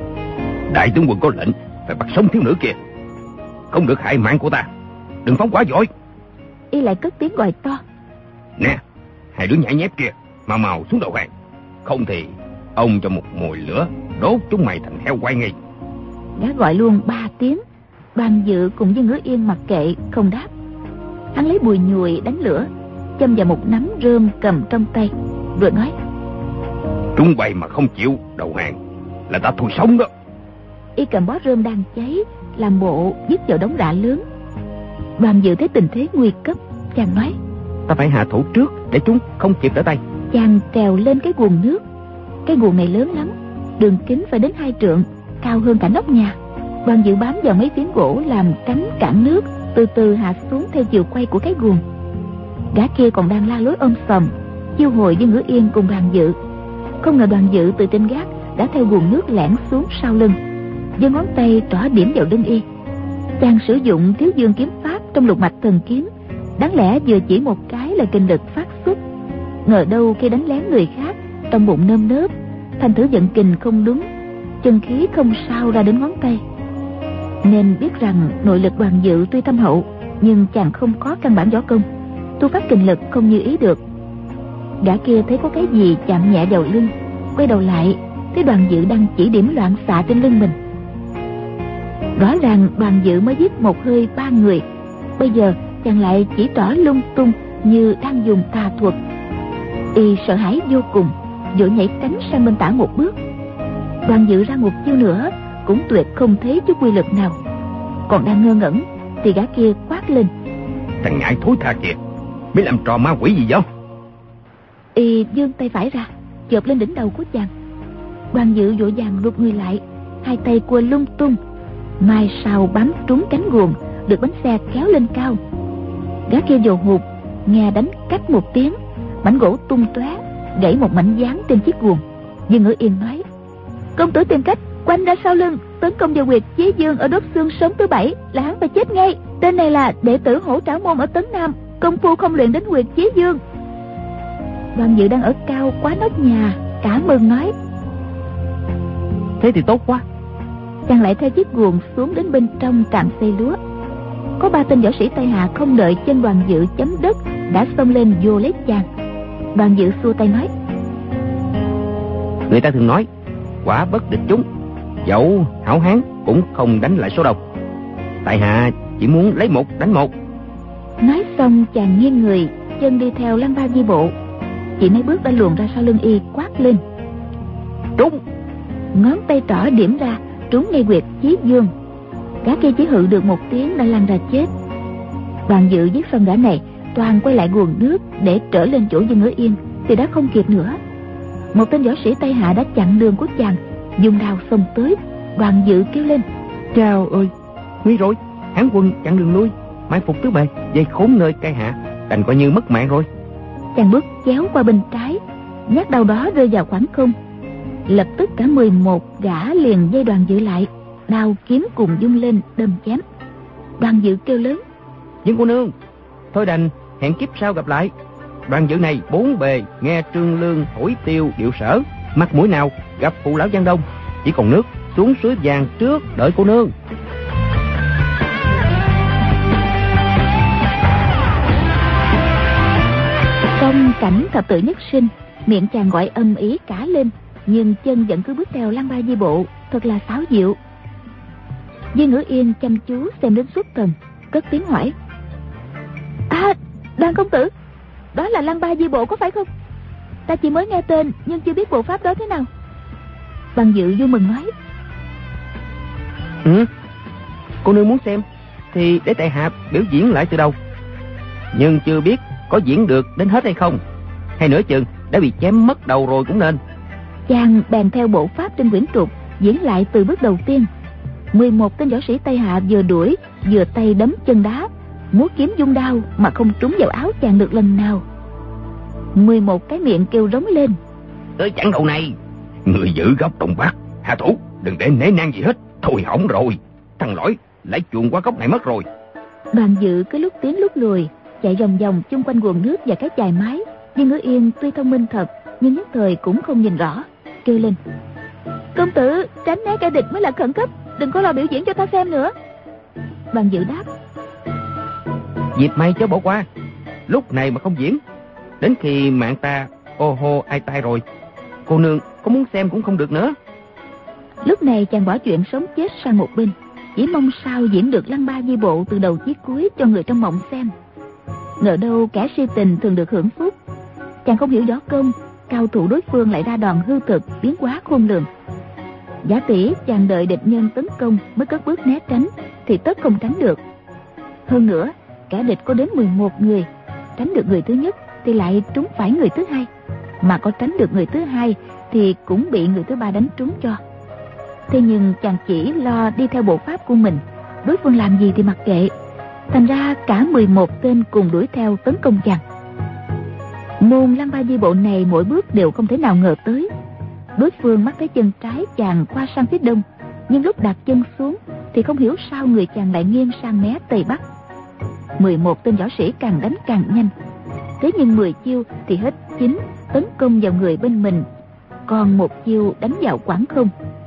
đại tướng quân có lệnh phải bắt sống thiếu nữ kia, không được hại mạng của ta, đừng phóng hỏa vội. Y lại cất tiếng gọi to: nè, hai đứa nhảy nhép kia, mau mau xuống đầu hàng, không thì ông cho một mồi lửa đốt chúng mày thành heo quay ngay. Gã gọi luôn 3 tiếng. Đoàn Dự cùng với Ngữ Yên mặc kệ không đáp. Hắn lấy bùi nhùi đánh lửa, châm vào một nắm rơm cầm trong tay, vừa nói: chúng bay mà không chịu đầu hàng là ta thôi sống đó. Y cầm bó rơm đang cháy làm bộ dứt vào đống rạ lớn. Đoàn Dự thấy tình thế nguy cấp, chàng nói: ta phải hạ thủ trước để chúng không kịp trở tay. Chàng trèo lên cái guồng nước. Cái guồng này lớn lắm, đường kính phải đến 2 trượng, cao hơn cả nóc nhà. Đoàn Dự bám vào mấy phiến gỗ làm cánh cản nước, từ từ hạ xuống theo chiều quay của cái guồng. Gã kia còn đang la lối ôm sòm chiêu hồi với Ngữ Yên cùng Đoàn Dự. Không ngờ Đoàn Dự từ trên gác đã theo guồng nước lẻn xuống sau lưng, giơ ngón tay trỏ điểm vào lưng y. Chàng sử dụng Thiếu Dương kiếm pháp trong lục mạch thần kiếm, đáng lẽ vừa chỉ một cái là kinh lực phát xuất. Ngờ đâu khi đánh lén người khác, trong bụng nơm nớp, thành thử vận kình không đúng, chân khí không sao ra đến ngón tay. Nên biết rằng nội lực Đoàn Dự tuy thâm hậu, nhưng chàng không có căn bản võ công, tu phát kình lực không như ý được. Gã kia thấy có cái gì chạm nhẹ vào lưng, quay đầu lại thấy Đoàn Dự đang chỉ điểm loạn xạ trên lưng mình. Rõ ràng Đoàn Dự mới giết một hơi 3 người, bây giờ chàng lại chỉ trỏ lung tung như đang dùng tà thuật. Y sợ hãi vô cùng, vội nhảy tránh sang bên tả một bước. Đoàn Dự ra một chiêu nữa cũng tuyệt không thấy chút quy lực nào. Còn đang ngơ ngẩn thì gã kia quát lên: thằng nhãi thối tha kìa, biết làm trò ma quỷ gì vậy? Y giương tay phải ra chộp lên đỉnh đầu của chàng. Đoàn Dự vội vàng rụt người lại, hai tay cua lung tung, mai sau bám trúng cánh guồng, được bánh xe kéo lên cao. Gã kia dồ hụt, nghe đánh cách một tiếng, mảnh gỗ tung tóe, gãy một mảnh dán trên chiếc guồng. Dương Ngữ Yên nói: công tử tìm cách quanh ra sau lưng, tấn công vào huyệt Chí Dương ở đốt xương sống thứ 7 là hắn phải chết ngay. Tên này là đệ tử Hổ Trảo Môn ở Tấn Nam, công phu không luyện đến huyệt Chí Dương. Đoàn Dự đang ở cao quá nóc nhà, cả mừng nói: thế thì tốt quá. Chàng lại theo chiếc guồng xuống đến bên trong trạm xây lúa. Có 3 tên võ sĩ Tây Hạ không đợi chân Đoàn Dự chấm đất đã xông lên vô lấy chàng. Đoàn Dự xua tay nói: người ta thường nói quả bất địch chúng, dẫu hảo hán cũng không đánh lại số đông. Tại hạ chỉ muốn lấy một đánh một. Nói xong chàng nghiêng người, chân đi theo lăng ba di bộ, chỉ mấy bước đã luồn ra sau lưng y, quát lên: trúng! Ngón tay trỏ điểm ra, trúng ngay huyệt Chí Dương. Gã kia chỉ hự được một tiếng đã lăn ra chết. Đoàn Dự giết xong gã này, toàn quay lại guồng nước để trở lên chỗ Dương Ngữ Yên thì đã không kịp nữa. Một tên võ sĩ Tây Hạ đã chặn đường của chàng, dùng đao xông tới. Đoàn Dự kêu lên: chào ơi, nguy rồi, Hán quân chặn đường lui, mai phục tứ bề, dây khốn nơi cây hạ, đành coi như mất mạng rồi. Chàng bước chéo qua bên trái, nhát đao đó rơi vào khoảng không. Lập tức cả 11 gã liền dây Đoàn Dự lại, đao kiếm cùng vung lên đâm chém. Đoàn Dự kêu lớn: Dương cô nương, thôi đành hẹn kiếp sau gặp lại. Đoàn Dự này 4 bề, nghe Trương Lương thổi tiêu điệu sở, mặt mũi nào gặp phụ lão Giang Đông, chỉ còn nước xuống suối vàng trước đợi cô nương. cảnh thập tự nhất sinh, miệng chàng gọi âm ý cả lên, nhưng chân vẫn cứ bước theo Lăng Ba Di Bộ, thật là xảo diệu. Viên Ngữ Yên chăm chú xem đến xuất thần, cất tiếng hỏi: Đoàn công tử, đó là Lăng Ba Di Bộ có phải không? Ta chỉ mới nghe tên nhưng chưa biết bộ pháp đó thế nào. Bằng Dự vui mừng nói: Cô nương muốn xem thì để tại hạ biểu diễn lại từ đầu, nhưng chưa biết có diễn được đến hết hay không, hay nửa chừng đã bị chém mất đầu rồi cũng nên. Chàng bèn theo bộ pháp trên quyển trục diễn lại từ bước đầu tiên. 11 tên võ sĩ Tây Hạ vừa đuổi vừa tay đấm chân đá, múa kiếm dung đao mà không trúng vào áo chàng được lần nào. 11 cái miệng kêu rống lên: Tới chặn đầu này, người giữ góc Đông Bắc, hạ thủ, đừng để nể nang gì hết. Thôi hỏng rồi, thằng lõi lại chuồn qua góc này mất rồi. Đoàn Dự cứ lúc tiến lúc lùi, chạy vòng vòng chung quanh nguồn nước và cái chài mái. Viên Ngữ Yên tuy thông minh thật nhưng nhất thời cũng không nhìn rõ, kêu lên: Công tử tránh né kẻ địch mới là khẩn cấp, đừng có lo biểu diễn cho ta xem nữa. Đoàn Dự đáp: Dịp may chớ bỏ qua, lúc này mà không diễn, đến khi mạng ta ô hô ai tai rồi, cô nương có muốn xem cũng không được nữa. Lúc này chàng bỏ chuyện sống chết sang một bên, chỉ mong sao diễn được Lăng Ba Di Bộ từ đầu chí cuối cho người trong mộng xem. Ngờ đâu kẻ si tình thường được hưởng phúc. Chàng không hiểu võ công, cao thủ đối phương lại ra đòn hư thực biến hóa khôn lường. Giả tỷ chàng đợi địch nhân tấn công mới cất bước né tránh thì tất không tránh được. Hơn nữa kẻ địch có đến 11 người, tránh được người thứ nhất thì lại trúng phải người thứ hai, mà có tránh được người thứ hai thì cũng bị người thứ ba đánh trúng cho. Thế nhưng chàng chỉ lo đi theo bộ pháp của mình, đối phương làm gì thì mặc kệ. Thành ra cả 11 tên cùng đuổi theo tấn công chàng. Môn Lăng Ba Di Bộ này mỗi bước đều không thể nào ngờ tới. Đối phương mắt thấy chân trái chàng qua sang phía đông, nhưng lúc đặt chân xuống thì không hiểu sao người chàng lại nghiêng sang mé tây bắc. 11 tên võ sĩ càng đánh càng nhanh, thế nhưng 10 chiêu thì hết 9 tấn công vào người bên mình, còn 1 chiêu đánh vào quảng không.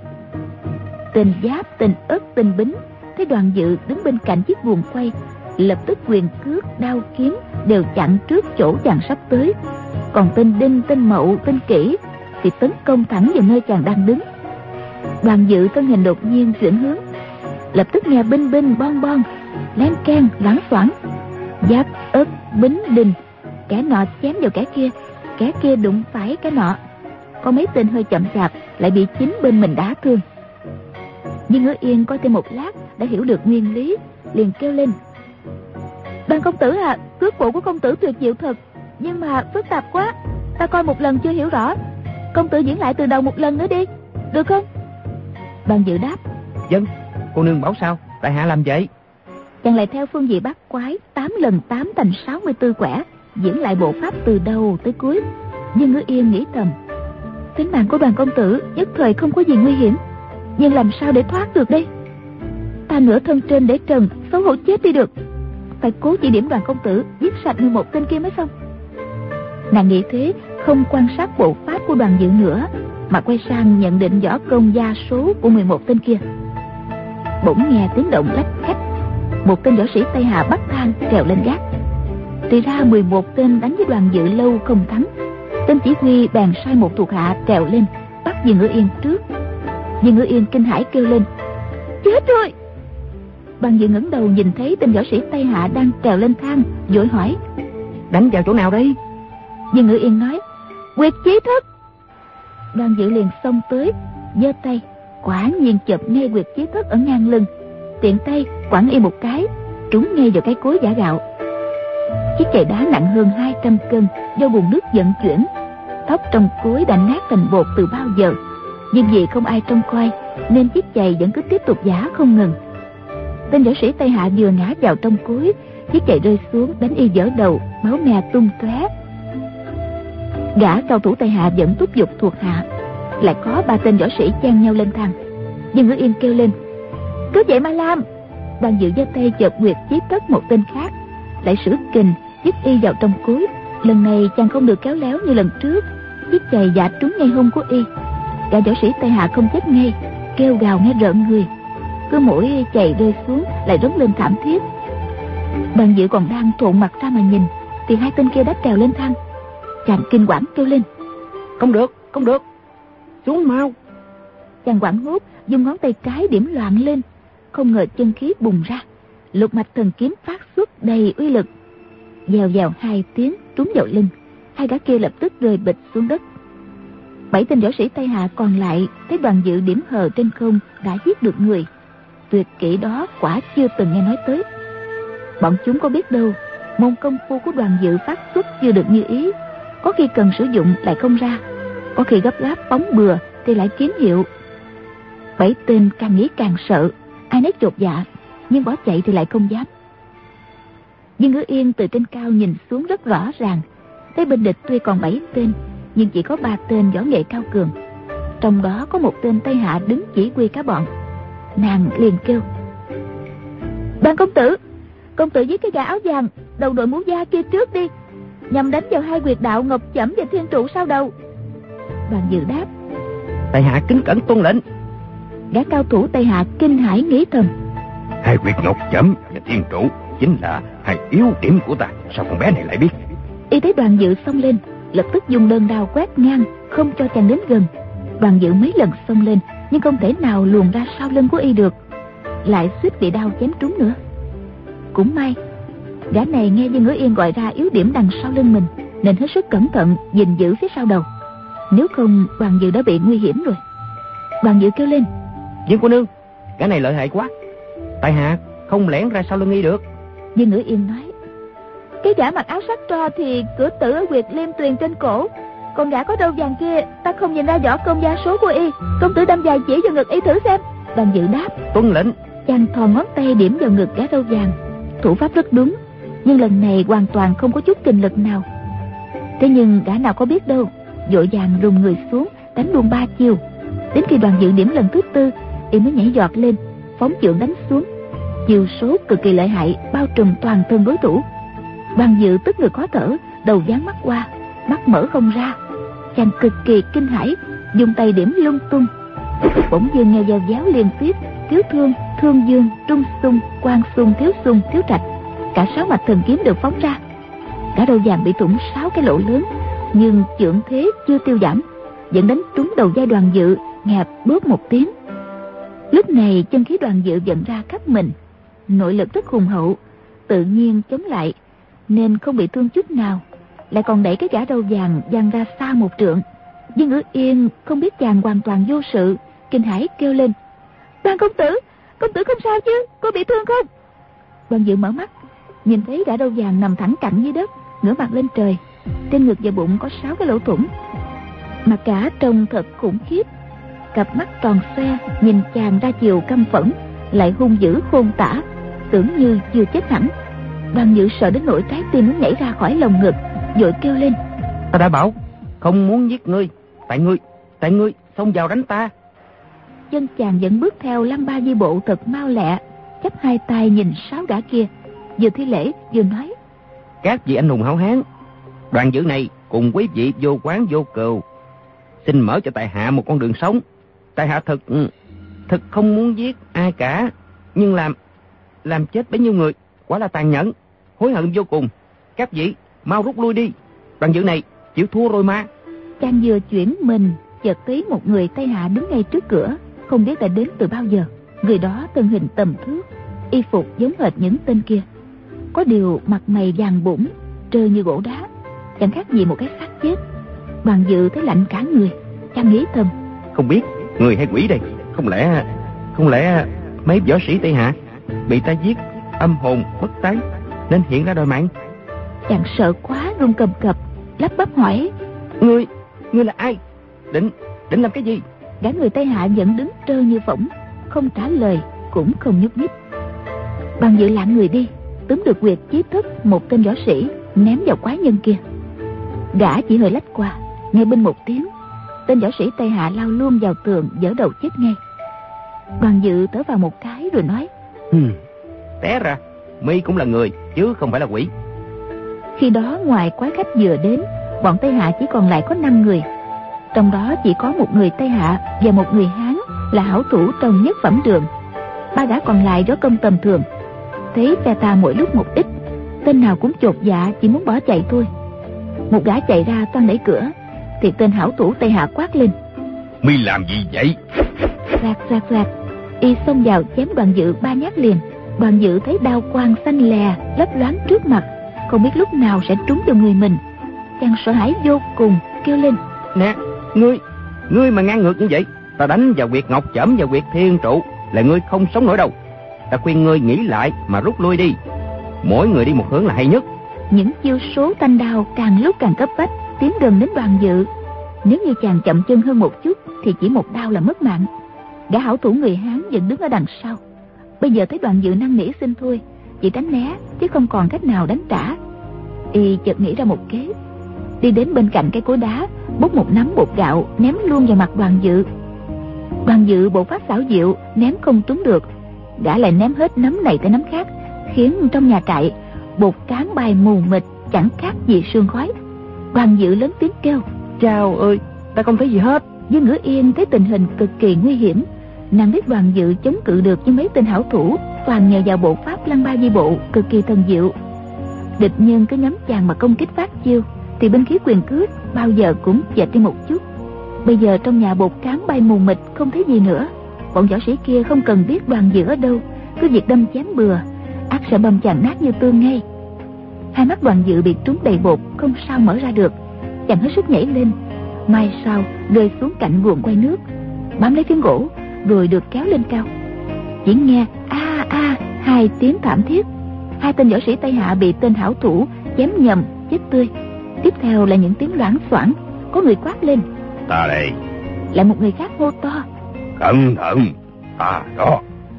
Tên Giáp, tên Ất, tên Bính thấy Đoàn Dự đứng bên cạnh chiếc guồng quay, lập tức quyền cước, đao kiếm đều chặn trước chỗ chàng sắp tới. Còn tên Đinh, tên Mậu, tên Kỷ thì tấn công thẳng vào nơi chàng đang đứng. Đoàn Dự thân hình đột nhiên chuyển hướng, lập tức nghe binh binh bon bon, len keng loảng xoảng. Giáp, Ất, Bính, Đinh, kẻ nọ chém vào kẻ kia đụng phải cái nọ. Có mấy tên hơi chậm chạp lại bị chính bên mình đá thương. Nhưng Ngữ Yên coi thêm một lát đã hiểu được nguyên lý, liền kêu lên: Đoàn công tử à, cước bộ của công tử tuyệt diệu thật, nhưng mà phức tạp quá, ta coi một lần chưa hiểu rõ. Công tử diễn lại từ đầu một lần nữa đi, được không? Đoàn Dự đáp: Vâng, cô nương bảo sao, tại hạ làm vậy. Chàng lại theo phương vị bát quái 8 lần 8 thành 64 quẻ, diễn lại bộ pháp từ đầu tới cuối. Nhưng Ngữ Yên nghĩ thầm: tính mạng của Đoàn công tử nhất thời không có gì nguy hiểm, nhưng làm sao để thoát được đây? Ta nửa thân trên để trần, xấu hổ chết đi được. Phải cố chỉ điểm Đoàn công tử giết sạch 11 tên kia mới xong. Nàng nghĩ thế, không quan sát bộ pháp của Đoàn Dự nữa, mà quay sang nhận định võ công gia số của 11 tên kia. Bỗng nghe tiếng động lách cách, một tên võ sĩ Tây Hạ bắt thang trèo lên gác. Thì ra 11 tên đánh với Đoàn Dự lâu không thắng. Tên chỉ huy bèn sai một thuộc hạ trèo lên bắt Viên Ngữ Yên trước. Viên Ngữ Yên kinh hãi kêu lên: chết rồi! Đoàn Dự ngẩng đầu nhìn thấy tên võ sĩ Tây Hạ đang trèo lên thang, vội hỏi: đánh vào chỗ nào đây? Viên Ngữ Yên nói: Quyệt Chí Thất. Đoàn Dự liền xông tới, giơ tay, quả nhiên chộp ngay Quyệt Chí Thất ở ngang lưng, tiện tay quẳng y một cái, trúng ngay vào cái cối giã gạo. Chiếc chày đá nặng hơn 200 cân do buồn nước vận chuyển, tóc trong cối đã nát thành bột từ bao giờ, nhưng vì không ai trông coi nên chiếc chày vẫn cứ tiếp tục giã không ngừng. Tên võ sĩ Tây Hạ vừa ngã vào trong cối, chiếc chày rơi xuống đánh y vỡ đầu, máu me tung tóe. Gã cao thủ Tây Hạ vẫn thúc giục thuộc hạ, lại có 3 tên võ sĩ chen nhau lên thang. Nhưng Ngữ Yên kêu lên: cứ vậy mà làm. Đoàn Dự giơ tay chợp Nguyệt Chí Tất một tên khác, lại sử kình dứt y vào trong cối. Lần này chàng không được kéo léo như lần trước, chiếc chày dạ trúng ngay hông của y. Gã võ sĩ Tây Hạ không chết ngay, kêu gào nghe rợn người, cứ mỗi chày rơi xuống lại rống lên thảm thiết. Đoàn Dự còn đang trộn mặt ra mà nhìn thì 2 tên kia đã trèo lên thang. Chàng kinh quản kêu lên: Không được, xuống mau. Chàng hoảng hốt dùng ngón tay cái điểm loạn lên, không ngờ chân khí bùng ra, lục mạch thần kiếm phát xuất đầy uy lực. Dèo dèo 2 tiếng trúng vào lưng, hai gã kia lập tức rơi bịch xuống đất. 7 tên võ sĩ Tây Hạ còn lại thấy Đoàn Dự điểm hờ trên không đã giết được người. Tuyệt kỹ đó quả chưa từng nghe nói tới. Bọn chúng có biết đâu môn công phu của Đoàn Dự phát xuất chưa được như ý, có khi cần sử dụng lại không ra, có khi gấp gáp phóng bừa thì lại kiếm hiệu. 7 tên càng nghĩ càng sợ, ai nấy chột dạ, nhưng bỏ chạy thì lại không dám. Dương Ngữ Yên từ trên cao nhìn xuống rất rõ ràng, thấy bên địch tuy còn 7 tên nhưng chỉ có 3 tên võ nghệ cao cường, trong đó có một tên Tây Hạ đứng chỉ huy cả bọn. Nàng liền kêu: Ban công tử giết cái gã áo vàng đầu đội mũ da kia trước đi, nhằm đánh vào 2 huyệt đạo Ngọc Chẩm và Thiên Trụ sau đầu. Đoàn Dự đáp: Tại hạ kính cẩn tuân lệnh. Gã cao thủ Tây Hạ kinh hãi nghĩ thầm: 2 huyệt Ngọc Chẩm và Thiên Trụ chính là 2 yếu điểm của ta, sao con bé này lại biết? Y thấy Đoàn Dự xông lên, lập tức dùng đơn đao quét ngang, không cho chàng đến gần. Đoàn Dự mấy lần xông lên nhưng không thể nào luồn ra sau lưng của y được, lại suýt bị đao chém trúng nữa. Cũng may gã này nghe Dương Ngữ Yên gọi ra yếu điểm đằng sau lưng mình, nên hết sức cẩn thận gìn giữ phía sau đầu, nếu không Đoàn Dự đã bị nguy hiểm rồi. Đoàn Dự kêu lên: Dương cô nương, gã này lợi hại quá, tại hạ không lẻn ra sau lưng y được. Dương Ngữ Yên nói: Cái gã mặc áo sắc tro thì cửa tử ở huyệt Liêm Tuyền trên cổ, còn gã có râu vàng kia ta không nhìn ra võ công gia số của y. Công tử đâm dài chỉ vào ngực y thử xem. Đoàn Dự đáp: Tuân lệnh. Chàng thò ngón tay điểm vào ngực gã râu vàng, thủ pháp rất đúng, nhưng lần này hoàn toàn không có chút kinh lực nào. Thế nhưng gã nào có biết đâu, vội vàng rùng người xuống đánh luôn 3 chiêu. Đến khi Đoàn Dự điểm lần thứ 4, y mới nhảy giọt lên, phóng chưởng đánh xuống. Chiêu số cực kỳ lợi hại, bao trùm toàn thân đối thủ. Đoàn Dự tức ngực khó thở, đầu dán mắt qua, mắt mở không ra. Chàng cực kỳ kinh hãi, dùng tay điểm lung tung. Bỗng dưng nghe gieo giáo liên tiếp: Thiếu Thương, Thương Dương, Trung Xung, Quang Xung, Thiếu Trạch. Cả 6 mạch thần kiếm được phóng ra. Cả đầu vàng bị thủng 6 cái lỗ lớn, nhưng chưởng thế chưa tiêu giảm, vẫn đánh trúng đầu vai Đoàn Dự, nghe bóp một tiếng. Lúc này chân khí Đoàn Dự vận ra khắp mình, nội lực rất hùng hậu, tự nhiên chống lại nên không bị thương chút nào, lại còn đẩy cái gã đầu vàng văng ra xa 1 trượng. Dương Ngữ Yên không biết chàng hoàn toàn vô sự, kinh hãi kêu lên: Ban công tử không sao chứ, có bị thương không? Đoàn Dự mở mắt, nhìn thấy gã đầu vàng nằm thẳng cẳng dưới đất, ngửa mặt lên trời, trên ngực và bụng có 6 cái lỗ thủng, mặt cả trông thật khủng khiếp. Cặp mắt tròn xoe nhìn chàng ra chiều căm phẫn, lại hung dữ khôn tả, tưởng như chưa chết hẳn. Đoàn Dự sợ đến nỗi trái tim muốn nhảy ra khỏi lồng ngực, vội kêu lên: Ta đã bảo không muốn giết ngươi, tại ngươi xông vào đánh ta. Chân chàng vẫn bước theo lăng ba di bộ thật mau lẹ, chắp 2 tay nhìn 6 gã kia, vừa thi lễ vừa nói: Các vị anh hùng hảo hán, Đoàn Dự này cùng quý vị vô quán vô cừu, xin mở cho tại hạ một con đường sống. Tại hạ thật không muốn giết ai cả, nhưng làm chết bấy nhiêu người quả là tàn nhẫn, hối hận vô cùng. Các vị mau rút lui đi, Đoàn Dự này chịu thua rồi mà. Chàng vừa chuyển mình, chợt thấy một người Tây Hạ đứng ngay trước cửa, không biết đã đến từ bao giờ. Người đó thân hình tầm thước, y phục giống hệt những tên kia, có điều mặt mày vàng bủng, trơ như gỗ đá, chẳng khác gì một cái xác chết. Đoàn Dự thấy lạnh cả người, chàng nghĩ thầm: Không biết người hay quỷ đây, không lẽ mấy võ sĩ Tây Hạ bị ta giết âm hồn bất tán nên hiện ra đòi mạng? Chàng sợ quá run cầm cập, lắp bắp hỏi: Ngươi là ai? Định làm cái gì? Gã người Tây Hạ vẫn đứng trơ như phỗng, không trả lời cũng không nhúc nhích. Đoàn Dự lạng người đi, túm được quyệt chí thất một tên võ sĩ, ném vào quái nhân kia. Gã chỉ hơi lách qua, nghe binh một tiếng, tên võ sĩ Tây Hạ lao luôn vào tường, vỡ đầu chết ngay. Đoàn Dự thở vào một cái rồi nói: Té ra mi cũng là người chứ không phải là quỷ. Khi đó ngoài quái khách vừa đến, bọn Tây Hạ chỉ còn lại có 5 người, trong đó chỉ có một người Tây Hạ và một người Hán là hảo thủ trong nhất phẩm đường. 3 gã còn lại võ công tầm thường, thấy phe ta mỗi lúc một ít, tên nào cũng chột dạ chỉ muốn bỏ chạy thôi. Một gã chạy ra toan đẩy cửa, thì tên hảo thủ Tây Hạ quát lên: Mi làm gì vậy? Rạc rạc rạc, y xông vào chém Đoàn Dự 3 nhát liền. Đoàn Dự thấy đao quang xanh lè lấp loáng trước mặt, không biết lúc nào sẽ trúng vào người mình. Chàng sợ hãi vô cùng, kêu lên: Nè, ngươi mà ngang ngược như vậy, ta đánh vào huyệt ngọc chẩm và huyệt thiên trụ là ngươi không sống nổi đâu. Ta khuyên ngươi nghĩ lại mà rút lui đi. Mỗi người đi một hướng là hay nhất. Những chiêu số thanh đao càng lúc càng cấp bách, tiến gần đến Đoàn Dự. Nếu như chàng chậm chân hơn một chút thì chỉ một đao là mất mạng. Gã hảo thủ người Hán vẫn đứng ở đằng sau. Bây giờ thấy Đoàn Dự năn nỉ xin thôi, chỉ tránh né chứ không còn cách nào đánh trả. Y chợt nghĩ ra một kế, đi đến bên cạnh cái cối đá, bốc một nắm bột gạo ném luôn vào mặt Đoàn Dự. Đoàn Dự bộ pháp xảo diệu, ném không trúng được, gã lại ném hết nắm này tới nắm khác, khiến trong nhà trại bột cán bay mù mịt, chẳng khác gì sương khói. Đoàn Dự lớn tiếng kêu: Chao ơi, ta không thấy gì hết. Dương Ngữ Yên thấy tình hình cực kỳ nguy hiểm, nàng biết Đoàn Dự chống cự được với mấy tên hảo thủ toàn nhờ vào bộ pháp lăng ba di bộ cực kỳ thần diệu. Địch nhân cứ nhắm chàng mà công kích phát chiêu thì binh khí quyền cước bao giờ cũng chệch đi một chút. Bây giờ trong nhà bột cán bay mù mịt, không thấy gì nữa. Bọn võ sĩ kia không cần biết Đoàn Dự ở đâu, cứ việc đâm chém bừa, ắt sẽ bầm chàng nát như tương ngay. Hai mắt Đoàn Dự bị trúng đầy bột, không sao mở ra được. Chàng hết sức nhảy lên, mai sau rơi xuống cạnh guồng quay nước, bám lấy phiến gỗ rồi được kéo lên cao. Chỉ nghe a a hai tiếng thảm thiết. Hai tên võ sĩ Tây Hạ bị tên hảo thủ chém nhầm, chết tươi. Tiếp theo là những tiếng loảng xoảng, có người quát lên: Ta đây. Lại một người khác hô to: Cẩn thận, ta đó.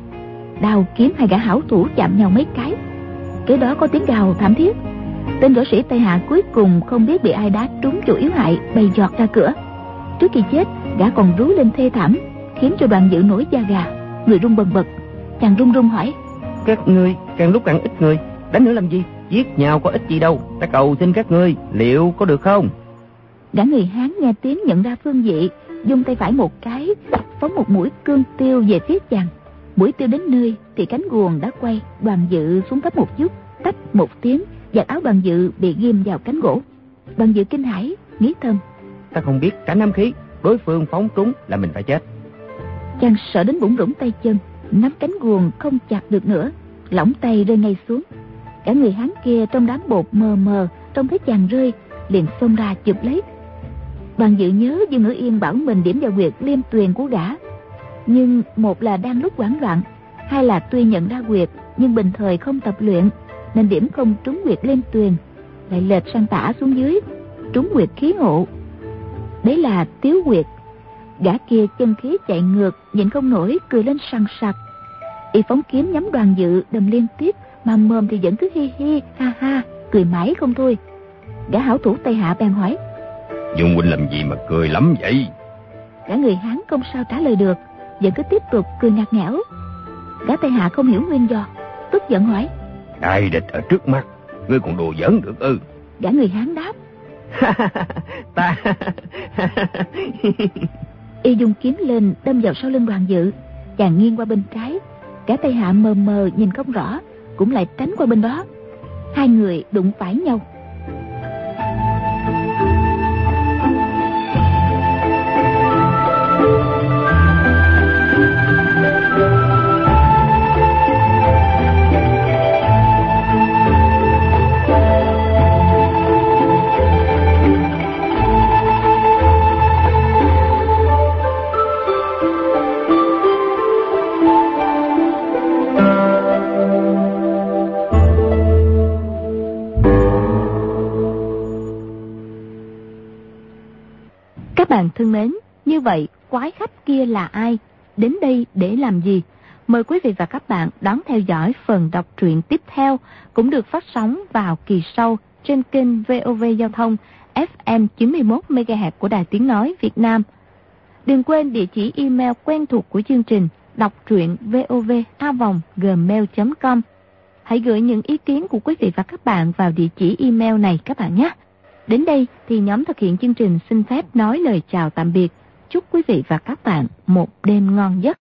Đao kiếm hai gã hảo thủ chạm nhau mấy cái, kế đó có tiếng gào thảm thiết. Tên võ sĩ Tây Hạ cuối cùng không biết bị ai đá trúng chỗ yếu hại, bay giọt ra cửa. Trước khi chết, gã còn rú lên thê thảm, khiến cho Đoàn Dự nổi da gà, người run bần bật. Chàng run run hỏi: Các ngươi càng lúc càng ít người, đánh nữa làm gì? Giết nhau có ích gì đâu, ta cầu xin các ngươi, liệu có được không? Gã người Hán nghe tiếng nhận ra phương vị, dùng tay phải một cái, phóng một mũi cương tiêu về phía chàng. Mũi tiêu đến nơi thì cánh guồng đã quay, Đoàn Dự xuống thấp một chút, tách một tiếng, vạt áo Đoàn Dự bị ghim vào cánh gỗ. Đoàn Dự kinh hãi, nghĩ thầm: Ta không biết tránh ám khí, đối phương phóng trúng là mình phải chết. Chàng sợ đến bủn rủn tay chân, nắm cánh guồng không chặt được nữa, lỏng tay rơi ngay xuống. Cả người Hán kia trong đám bột mờ mờ trông thấy chàng rơi, liền xông ra chụp lấy. Đoàn Dự nhớ Dương Ngữ Yên bảo mình điểm vào huyệt liêm tuyền của gã, nhưng một là đang lúc hoảng loạn, hai là tuy nhận ra huyệt nhưng bình thời không tập luyện nên điểm không trúng huyệt liêm tuyền, lại lệch sang tả xuống dưới, trúng huyệt khí ngộ. Đấy là tiếu huyệt. Gã kia chân khí chạy ngược, nhịn không nổi cười lên sằng sặc. Y phóng kiếm nhắm Đoàn Dự đâm liên tiếp, mà mồm thì vẫn cứ hi hi ha ha, cười mãi không thôi. Gã hảo thủ Tây Hạ bèn hỏi: Dương huynh làm gì mà cười lắm vậy? Gã người Hán không sao trả lời được, vẫn cứ tiếp tục cười ngặt nghẽo. Gã Tây Hạ không hiểu nguyên do, tức giận hỏi: Đại địch ở trước mắt, ngươi còn đùa giỡn được ư? Gã người Hán đáp: Ta. Y dùng kiếm lên đâm vào sau lưng Đoàn Dự. Chàng nghiêng qua bên trái, gã Tây Hạ mờ mờ nhìn không rõ, cũng lại tránh qua bên đó. Hai người đụng phải nhau. Các bạn thân mến, như vậy quái khách kia là ai? Đến đây để làm gì? Mời quý vị và các bạn đón theo dõi phần đọc truyện tiếp theo, cũng được phát sóng vào kỳ sau trên kênh VOV Giao thông FM 91 MHz của Đài Tiếng Nói Việt Nam. Đừng quên địa chỉ email quen thuộc của chương trình đọc truyện vova@gmail.com. Hãy gửi những ý kiến của quý vị và các bạn vào địa chỉ email này các bạn nhé. Đến đây thì nhóm thực hiện chương trình xin phép nói lời chào tạm biệt. Chúc quý vị và các bạn một đêm ngon giấc.